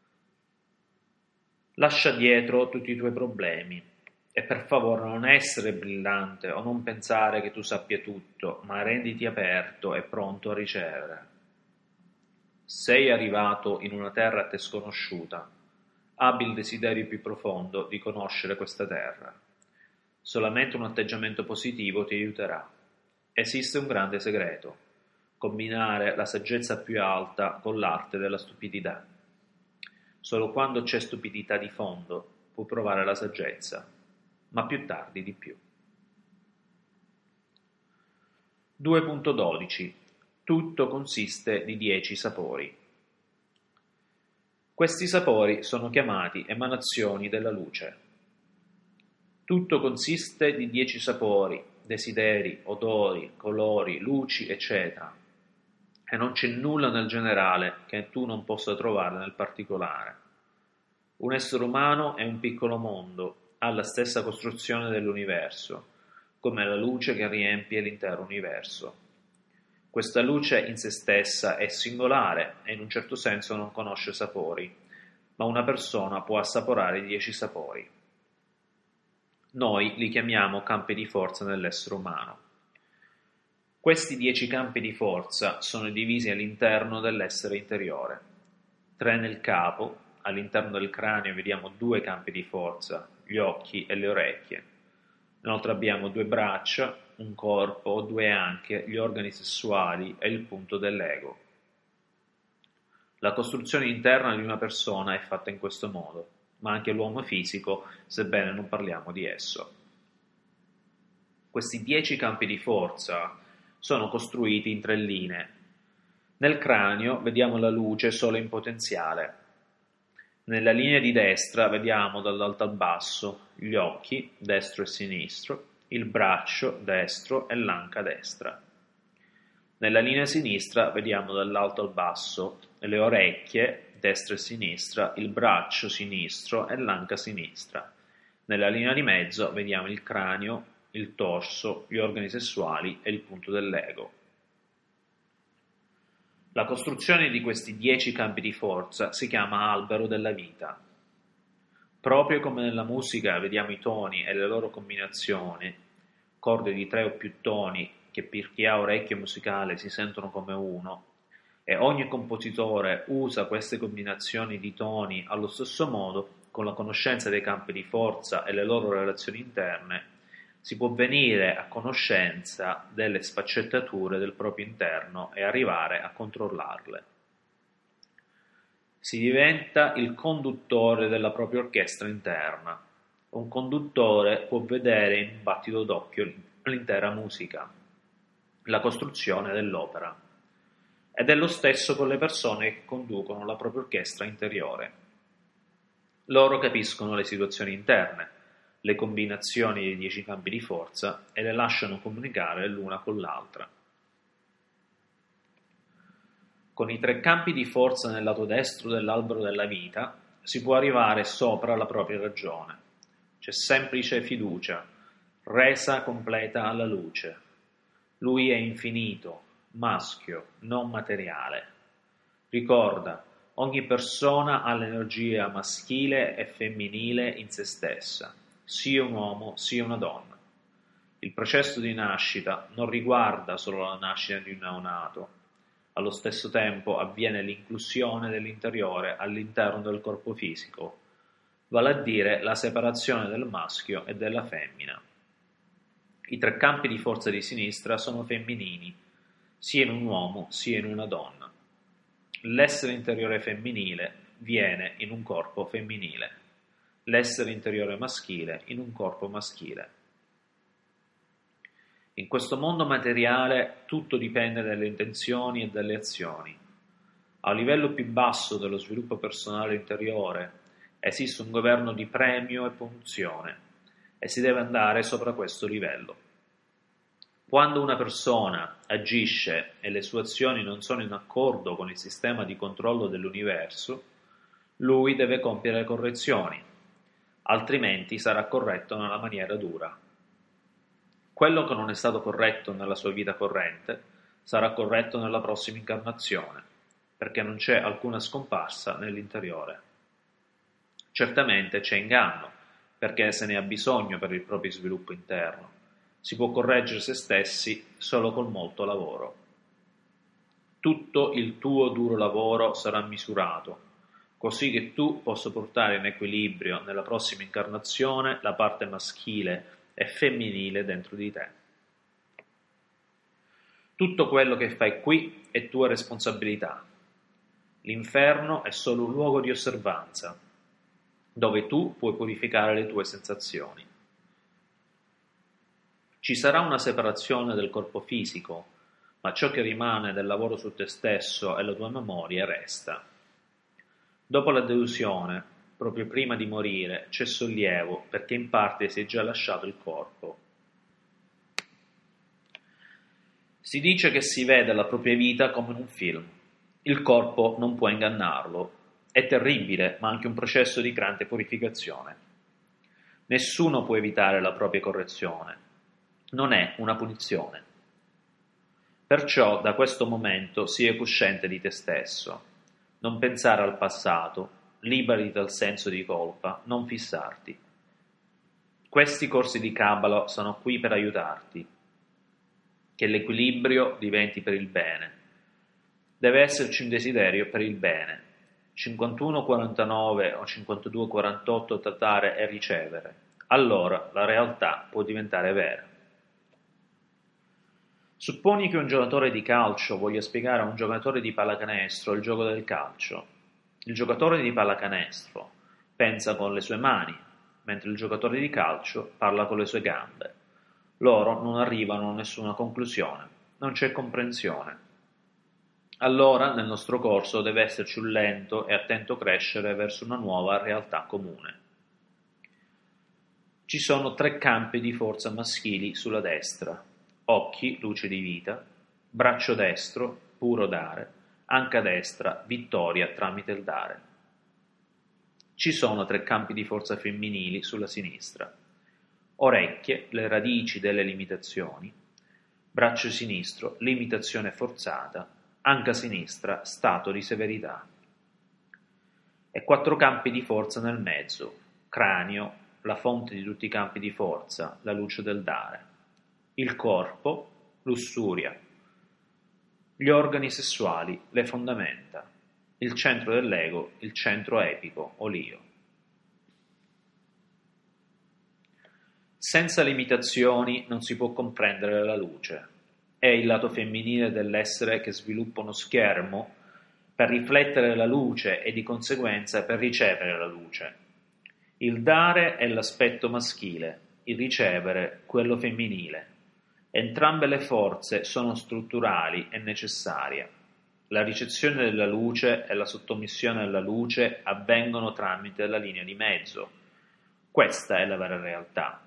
Lascia dietro tutti i tuoi problemi e per favore non essere brillante o non pensare che tu sappia tutto, ma renditi aperto e pronto a ricevere. Sei arrivato in una terra a te sconosciuta. Abbi il desiderio più profondo di conoscere questa terra. Solamente un atteggiamento positivo ti aiuterà. Esiste un grande segreto: combinare la saggezza più alta con l'arte della stupidità. Solo quando c'è stupidità di fondo puoi provare la saggezza, ma più tardi di più. 2.12 Tutto consiste di 10 sapori. Questi sapori sono chiamati emanazioni della luce. Tutto consiste di 10 sapori, desideri, odori, colori, luci, eccetera. E non c'è nulla nel generale che tu non possa trovare nel particolare. Un essere umano è un piccolo mondo, ha la stessa costruzione dell'universo, come la luce che riempie l'intero universo. Questa luce in se stessa è singolare e in un certo senso non conosce sapori, ma una persona può assaporare 10 sapori. Noi li chiamiamo campi di forza nell'essere umano. Questi 10 campi di forza sono divisi all'interno dell'essere interiore. 3 nel capo, all'interno del cranio vediamo 2 campi di forza, gli occhi e le orecchie. Inoltre abbiamo 2 braccia, un corpo, 2 anche, gli organi sessuali e il punto dell'ego. La costruzione interna di una persona è fatta in questo modo, ma anche l'uomo fisico, sebbene non parliamo di esso. Questi 10 campi di forza sono costruiti in 3 linee. Nel cranio vediamo la luce solo in potenziale. Nella linea di destra vediamo dall'alto al basso gli occhi, destro e sinistro, il braccio destro e l'anca destra. Nella linea sinistra vediamo dall'alto al basso le orecchie, destra e sinistra, il braccio sinistro e l'anca sinistra. Nella linea di mezzo vediamo il cranio, il torso, gli organi sessuali e il punto dell'ego. La costruzione di questi 10 campi di forza si chiama albero della vita. Proprio come nella musica vediamo i toni e le loro combinazioni, corde di 3 o più toni che per chi ha orecchio musicale si sentono come uno, e ogni compositore usa queste combinazioni di toni allo stesso modo, con la conoscenza dei campi di forza e le loro relazioni interne, si può venire a conoscenza delle sfaccettature del proprio interno e arrivare a controllarle. Si diventa il conduttore della propria orchestra interna. Un conduttore può vedere in un battito d'occhio l'intera musica, la costruzione dell'opera. Ed è lo stesso con le persone che conducono la propria orchestra interiore. Loro capiscono le situazioni interne, le combinazioni dei 10 campi di forza e le lasciano comunicare l'una con l'altra. Con i 3 campi di forza nel lato destro dell'albero della vita si può arrivare sopra la propria ragione. C'è semplice fiducia, resa completa alla luce. Lui è infinito, maschio, non materiale. Ricorda, ogni persona ha l'energia maschile e femminile in se stessa, sia un uomo sia una donna. Il processo di nascita non riguarda solo la nascita di un neonato. Allo stesso tempo avviene l'inclusione dell'interiore all'interno del corpo fisico, vale a dire la separazione del maschio e della femmina. I 3 campi di forza di sinistra sono femminili, sia in un uomo sia in una donna. L'essere interiore femminile viene in un corpo femminile. l'essere interiore maschile in un corpo maschile. In questo mondo materiale tutto dipende dalle intenzioni e dalle azioni. A un livello più basso dello sviluppo personale interiore esiste un governo di premio e punizione e si deve andare sopra questo livello. Quando una persona agisce e le sue azioni non sono in accordo con il sistema di controllo dell'universo, lui deve compiere correzioni, altrimenti sarà corretto nella maniera dura. Quello che non è stato corretto nella sua vita corrente sarà corretto nella prossima incarnazione, perché non c'è alcuna scomparsa nell'interiore. Certamente c'è inganno, perché se ne ha bisogno per il proprio sviluppo interno. Si può correggere se stessi solo col molto lavoro. Tutto il tuo duro lavoro sarà misurato, così che tu possa portare in equilibrio nella prossima incarnazione la parte maschile e femminile dentro di te. Tutto quello che fai qui è tua responsabilità. L'inferno è solo un luogo di osservanza, dove tu puoi purificare le tue sensazioni. Ci sarà una separazione del corpo fisico, ma ciò che rimane del lavoro su te stesso e la tua memoria resta. Dopo la delusione, proprio prima di morire, c'è sollievo perché in parte si è già lasciato il corpo. Si dice che si vede la propria vita come in un film. Il corpo non può ingannarlo. È terribile, ma anche un processo di grande purificazione. Nessuno può evitare la propria correzione. Non è una punizione. Perciò da questo momento sii cosciente di te stesso. Non pensare al passato, liberati dal senso di colpa, non fissarti. Questi corsi di Kabbalah sono qui per aiutarti. Che l'equilibrio diventi per il bene. Deve esserci un desiderio per il bene. 51-49 o 52-48 dare e ricevere. Allora la realtà può diventare vera. Supponi che un giocatore di calcio voglia spiegare a un giocatore di pallacanestro il gioco del calcio. Il giocatore di pallacanestro pensa con le sue mani, mentre il giocatore di calcio parla con le sue gambe. Loro non arrivano a nessuna conclusione, non c'è comprensione. Allora nel nostro corso deve esserci un lento e attento crescere verso una nuova realtà comune. Ci sono 3 campi di forza maschili sulla destra: occhi, luce di vita; braccio destro, puro dare; anca destra, vittoria tramite il dare. Ci sono 3 campi di forza femminili sulla sinistra: orecchie, le radici delle limitazioni; braccio sinistro, limitazione forzata; anca sinistra, stato di severità. E 4 campi di forza nel mezzo: cranio, la fonte di tutti i campi di forza, la luce del dare; il corpo, lussuria; gli organi sessuali, le fondamenta; il centro dell'ego, il centro epico o l'io. Senza limitazioni non si può comprendere la luce. È il lato femminile dell'essere che sviluppa uno schermo per riflettere la luce e di conseguenza per ricevere la luce. Il dare è l'aspetto maschile, il ricevere quello femminile. Entrambe le forze sono strutturali e necessarie. La ricezione della luce e la sottomissione alla luce avvengono tramite la linea di mezzo. Questa è la vera realtà.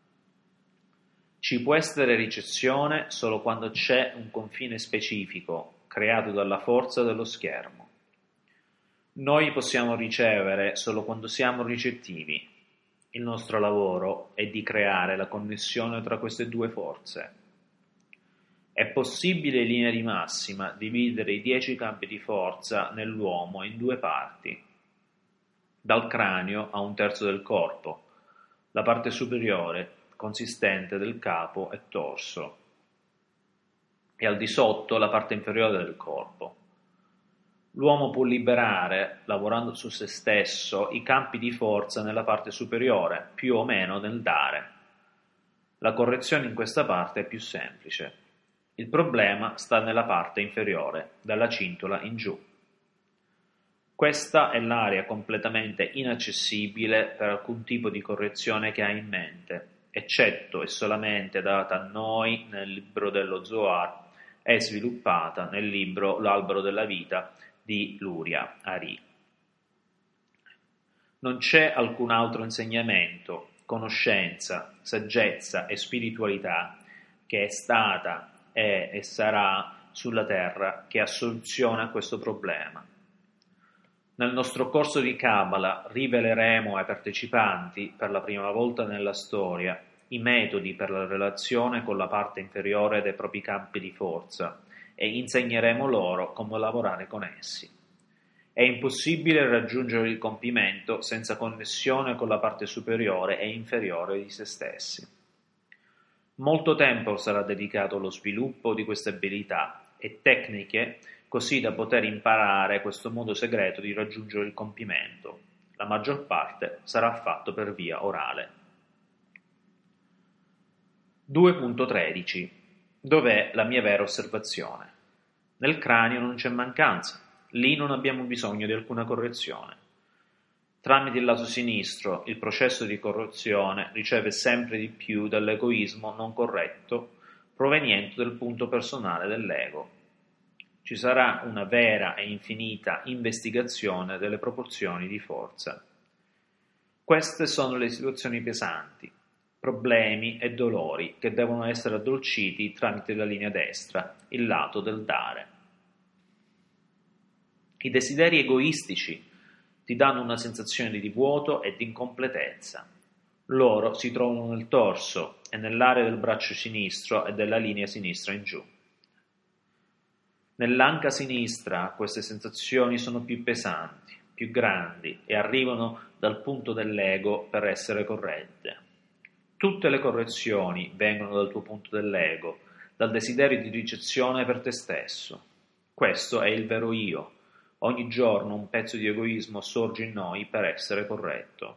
Ci può essere ricezione solo quando c'è un confine specifico, creato dalla forza dello schermo. Noi possiamo ricevere solo quando siamo ricettivi. Il nostro lavoro è di creare la connessione tra queste 2 forze. È possibile in linea di massima dividere i 10 campi di forza nell'uomo in 2 parti. Dal cranio a 1/3 del corpo, la parte superiore consistente del capo e torso, e al di sotto la parte inferiore del corpo. L'uomo può liberare, lavorando su se stesso, i campi di forza nella parte superiore, più o meno nel dare. La correzione in questa parte è più semplice. Il problema sta nella parte inferiore, dalla cintola in giù. Questa è l'area completamente inaccessibile per alcun tipo di correzione che ha in mente, eccetto e solamente data a noi nel libro dello Zohar e sviluppata nel libro L'albero della vita di Luria Ari. Non c'è alcun altro insegnamento, conoscenza, saggezza e spiritualità che è stata è e sarà sulla terra che ha soluzione a questo problema. Nel nostro corso di Kabbalah riveleremo ai partecipanti, per la prima volta nella storia, i metodi per la relazione con la parte inferiore dei propri campi di forza e insegneremo loro come lavorare con essi. È impossibile raggiungere il compimento senza connessione con la parte superiore e inferiore di se stessi. Molto tempo sarà dedicato allo sviluppo di queste abilità e tecniche così da poter imparare questo modo segreto di raggiungere il compimento. La maggior parte sarà fatto per via orale. 2.13. Dov'è la mia vera osservazione? Nel cranio non c'è mancanza, lì non abbiamo bisogno di alcuna correzione. Tramite il lato sinistro, il processo di correzione riceve sempre di più dall'egoismo non corretto proveniente dal punto personale dell'ego. Ci sarà una vera e infinita investigazione delle proporzioni di forza. Queste sono le situazioni pesanti, problemi e dolori che devono essere addolciti tramite la linea destra, il lato del dare. I desideri egoistici ti danno una sensazione di vuoto e di incompletezza. Loro si trovano nel torso e nell'area del braccio sinistro e della linea sinistra in giù. Nell'anca sinistra queste sensazioni sono più pesanti, più grandi e arrivano dal punto dell'ego per essere corrette. Tutte le correzioni vengono dal tuo punto dell'ego, dal desiderio di ricezione per te stesso. Questo è il vero io. Ogni giorno un pezzo di egoismo sorge in noi per essere corretto.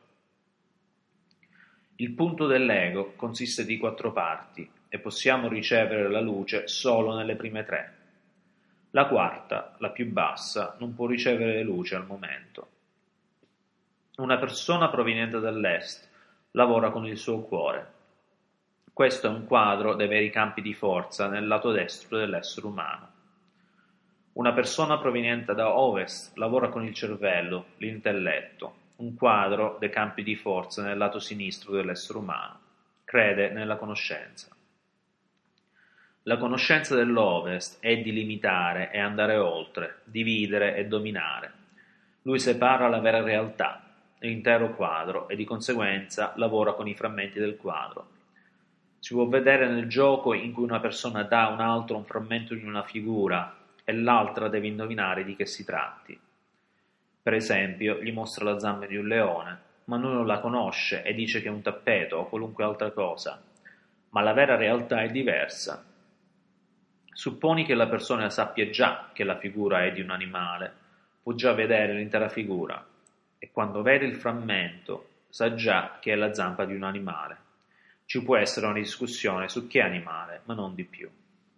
Il punto dell'ego consiste di 4 parti e possiamo ricevere la luce solo nelle prime 3. La quarta, la più bassa, non può ricevere luce al momento. Una persona proveniente dall'est lavora con il suo cuore. Questo è un quadro dei veri campi di forza nel lato destro dell'essere umano. Una persona proveniente da ovest lavora con il cervello, l'intelletto, un quadro dei campi di forza nel lato sinistro dell'essere umano. Crede nella conoscenza. La conoscenza dell'Ovest è di limitare e andare oltre, dividere e dominare. Lui separa la vera realtà, l'intero quadro, e di conseguenza lavora con i frammenti del quadro. Si può vedere nel gioco in cui una persona dà a un altro un frammento di una figura e l'altra deve indovinare di che si tratti. Per esempio, gli mostra la zampa di un leone, ma lui non la conosce e dice che è un tappeto o qualunque altra cosa, ma la vera realtà è diversa. Supponi che la persona sappia già che la figura è di un animale, può già vedere l'intera figura e quando vede il frammento sa già che è la zampa di un animale. Ci può essere una discussione su che animale, ma non di più.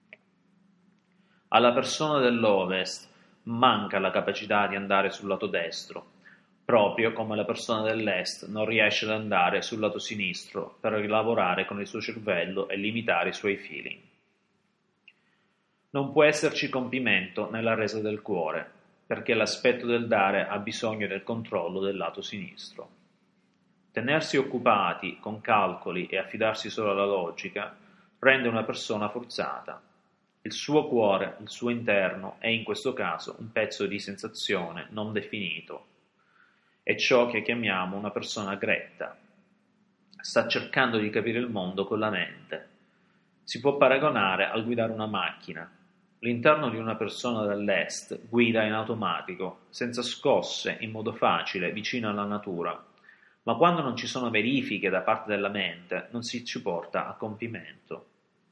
Alla persona dell'Ovest manca la capacità di andare sul lato destro, proprio come la persona dell'Est non riesce ad andare sul lato sinistro per lavorare con il suo cervello e limitare i suoi feeling. Non può esserci compimento nella resa del cuore, perché l'aspetto del dare ha bisogno del controllo del lato sinistro. Tenersi occupati con calcoli e affidarsi solo alla logica rende una persona forzata. Il suo cuore, il suo interno, è in questo caso un pezzo di sensazione non definito. È ciò che chiamiamo una persona gretta. Sta cercando di capire il mondo con la mente. Si può paragonare al guidare una macchina. L'interno di una persona dall'est guida in automatico, senza scosse, in modo facile, vicino alla natura, ma quando non ci sono verifiche da parte della mente non si ci porta a compimento.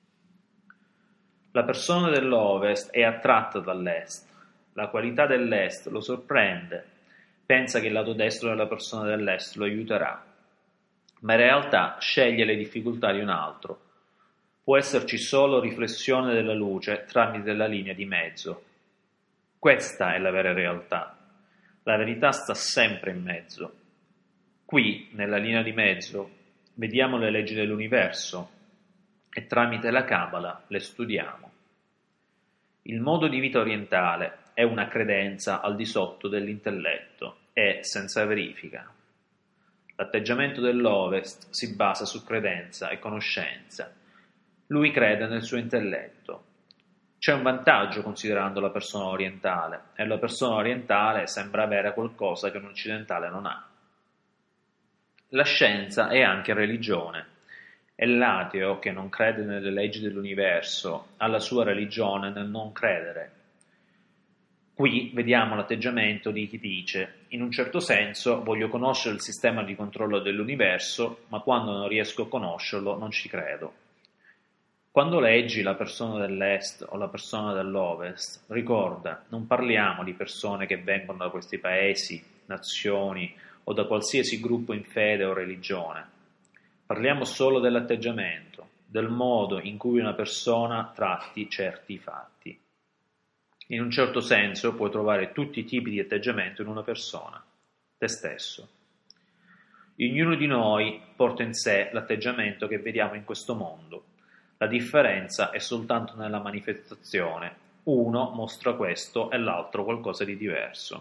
La persona dell'ovest è attratta dall'est, la qualità dell'est lo sorprende, pensa che il lato destro della persona dell'est lo aiuterà, ma in realtà sceglie le difficoltà di un altro. Può esserci solo riflessione della luce tramite la linea di mezzo. Questa è la vera realtà. La verità sta sempre in mezzo. Qui, nella linea di mezzo, vediamo le leggi dell'universo e tramite la Kabbalah le studiamo. Il modo di vita orientale è una credenza al di sotto dell'intelletto e senza verifica. L'atteggiamento dell'Ovest si basa su credenza e conoscenza. Lui crede nel suo intelletto. C'è un vantaggio considerando la persona orientale, e la persona orientale sembra avere qualcosa che un occidentale non ha. La scienza è anche religione, e l'ateo che non crede nelle leggi dell'universo ha la sua religione nel non credere. Qui vediamo l'atteggiamento di chi dice: in un certo senso voglio conoscere il sistema di controllo dell'universo, ma quando non riesco a conoscerlo non ci credo. Quando leggi la persona dell'Est o la persona dell'Ovest, ricorda, non parliamo di persone che vengono da questi paesi, nazioni o da qualsiasi gruppo in fede o religione. Parliamo solo dell'atteggiamento, del modo in cui una persona tratti certi fatti. In un certo senso puoi trovare tutti i tipi di atteggiamento in una persona, te stesso. Ognuno di noi porta in sé l'atteggiamento che vediamo in questo mondo. La differenza è soltanto nella manifestazione. Uno mostra questo e l'altro qualcosa di diverso.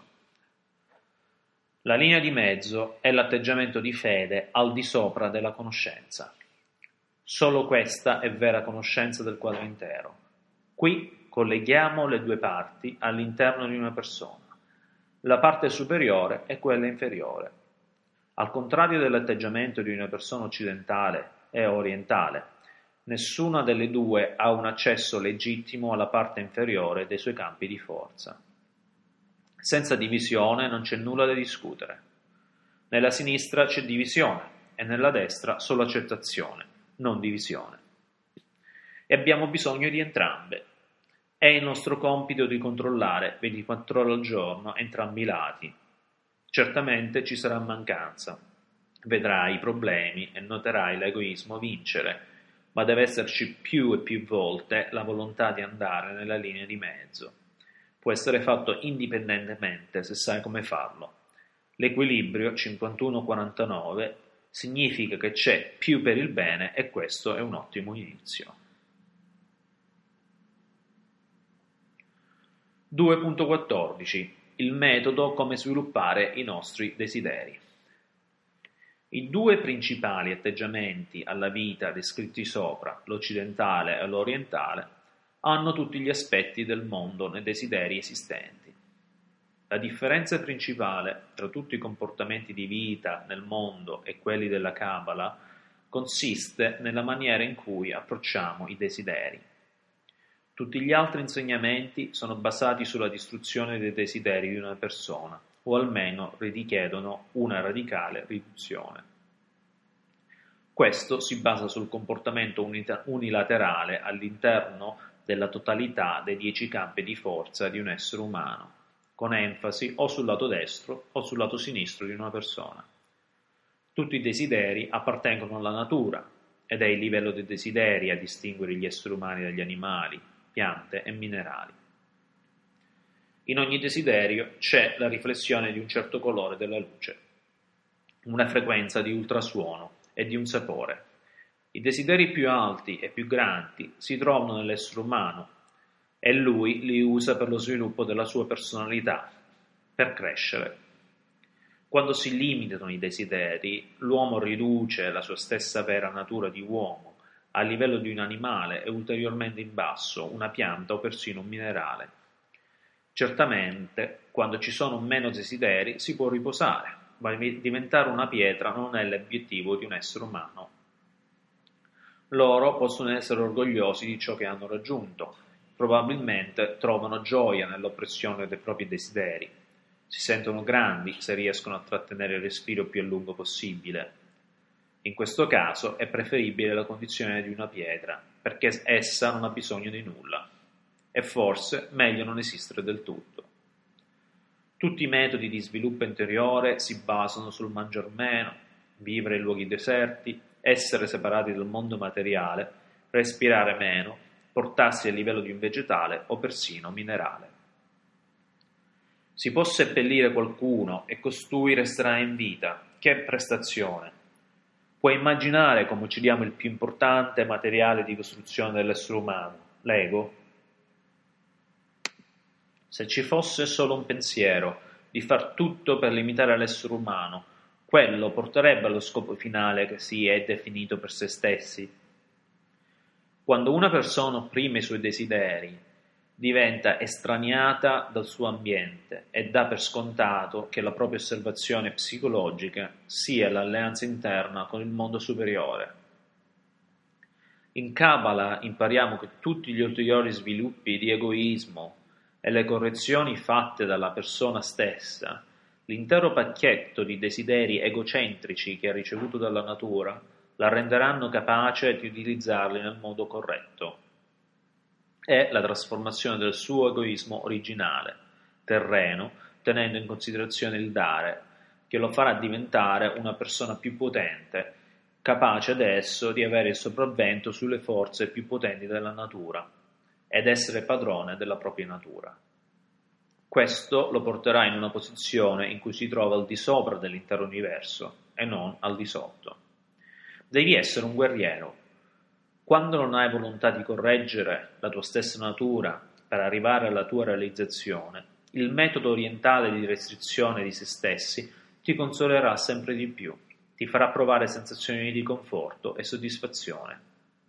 La linea di mezzo è l'atteggiamento di fede al di sopra della conoscenza. Solo questa è vera conoscenza del quadro intero. Qui colleghiamo le due parti all'interno di una persona. La parte superiore e quella inferiore. Al contrario dell'atteggiamento di una persona occidentale e orientale, nessuna delle due ha un accesso legittimo alla parte inferiore dei suoi campi di forza. Senza divisione non c'è nulla da discutere. Nella sinistra c'è divisione e nella destra solo accettazione, non divisione. E abbiamo bisogno di entrambe. È il nostro compito di controllare 24 ore al giorno entrambi i lati. Certamente ci sarà mancanza. Vedrai i problemi e noterai l'egoismo vincere, ma deve esserci più e più volte la volontà di andare nella linea di mezzo. Può essere fatto indipendentemente se sai come farlo. L'equilibrio 51-49 significa che c'è più per il bene e questo è un ottimo inizio. 2.14 Il metodo come sviluppare i nostri desideri. I due principali atteggiamenti alla vita descritti sopra, l'occidentale e l'orientale, hanno tutti gli aspetti del mondo nei desideri esistenti. La differenza principale tra tutti i comportamenti di vita nel mondo e quelli della Kabbalah consiste nella maniera in cui approcciamo i desideri. Tutti gli altri insegnamenti sono basati sulla distruzione dei desideri di una persona, o almeno richiedono una radicale riduzione. Questo si basa sul comportamento unilaterale all'interno della totalità dei 10 campi di forza di un essere umano, con enfasi o sul lato destro o sul lato sinistro di una persona. Tutti i desideri appartengono alla natura ed è il livello dei desideri a distinguere gli esseri umani dagli animali, piante e minerali. In ogni desiderio c'è la riflessione di un certo colore della luce, una frequenza di ultrasuono e di un sapore. I desideri più alti e più grandi si trovano nell'essere umano e lui li usa per lo sviluppo della sua personalità, per crescere. Quando si limitano i desideri, l'uomo riduce la sua stessa vera natura di uomo a livello di un animale e ulteriormente in basso, una pianta o persino un minerale. Certamente, quando ci sono meno desideri, si può riposare, ma diventare una pietra non è l'obiettivo di un essere umano. Loro possono essere orgogliosi di ciò che hanno raggiunto, probabilmente trovano gioia nell'oppressione dei propri desideri, si sentono grandi se riescono a trattenere il respiro più a lungo possibile. In questo caso è preferibile la condizione di una pietra, perché essa non ha bisogno di nulla. E forse meglio non esistere del tutto. Tutti i metodi di sviluppo interiore si basano sul mangiar meno, vivere in luoghi deserti, essere separati dal mondo materiale, respirare meno, portarsi a livello di un vegetale o persino minerale. Si può seppellire qualcuno e costui resterà in vita. Che prestazione! Puoi immaginare come uccidiamo il più importante materiale di costruzione dell'essere umano, l'ego? Se ci fosse solo un pensiero di far tutto per limitare l'essere umano, quello porterebbe allo scopo finale che si è definito per se stessi. Quando una persona opprime i suoi desideri, diventa estraniata dal suo ambiente e dà per scontato che la propria osservazione psicologica sia l'alleanza interna con il mondo superiore. In Kabbalah impariamo che tutti gli ulteriori sviluppi di egoismo e le correzioni fatte dalla persona stessa, l'intero pacchetto di desideri egocentrici che ha ricevuto dalla natura, la renderanno capace di utilizzarli nel modo corretto. È la trasformazione del suo egoismo originale, terreno, tenendo in considerazione il dare, che lo farà diventare una persona più potente, capace adesso di avere il sopravvento sulle forze più potenti della natura ed essere padrone della propria natura. Questo lo porterà in una posizione in cui si trova al di sopra dell'intero universo e non al di sotto. Devi essere un guerriero. Quando non hai volontà di correggere la tua stessa natura per arrivare alla tua realizzazione, il metodo orientale di restrizione di se stessi ti consolerà sempre di più, ti farà provare sensazioni di conforto e soddisfazione.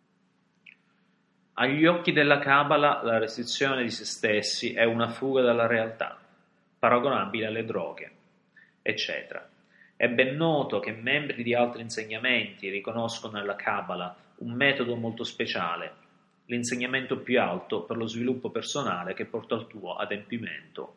Agli occhi della Kabbalah la restrizione di se stessi è una fuga dalla realtà, paragonabile alle droghe, eccetera. È ben noto che membri di altri insegnamenti riconoscono nella Kabbalah un metodo molto speciale, l'insegnamento più alto per lo sviluppo personale che porta al tuo adempimento.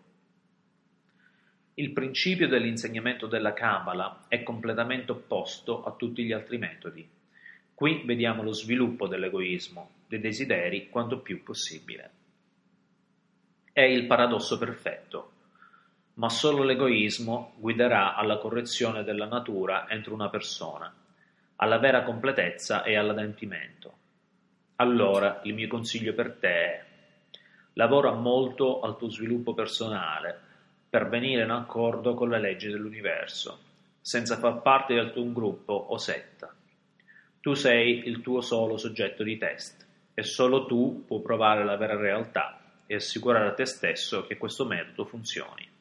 Il principio dell'insegnamento della Kabbalah è completamente opposto a tutti gli altri metodi. Qui vediamo lo sviluppo dell'egoismo, dei desideri quanto più possibile. È il paradosso perfetto, ma solo l'egoismo guiderà alla correzione della natura entro una persona, alla vera completezza e all'adempimento. Allora il mio consiglio per te è: lavora molto al tuo sviluppo personale per venire in accordo con le leggi dell'universo, senza far parte di alcun gruppo o setta. Tu sei il tuo solo soggetto di test e solo tu puoi provare la vera realtà e assicurare a te stesso che questo metodo funzioni.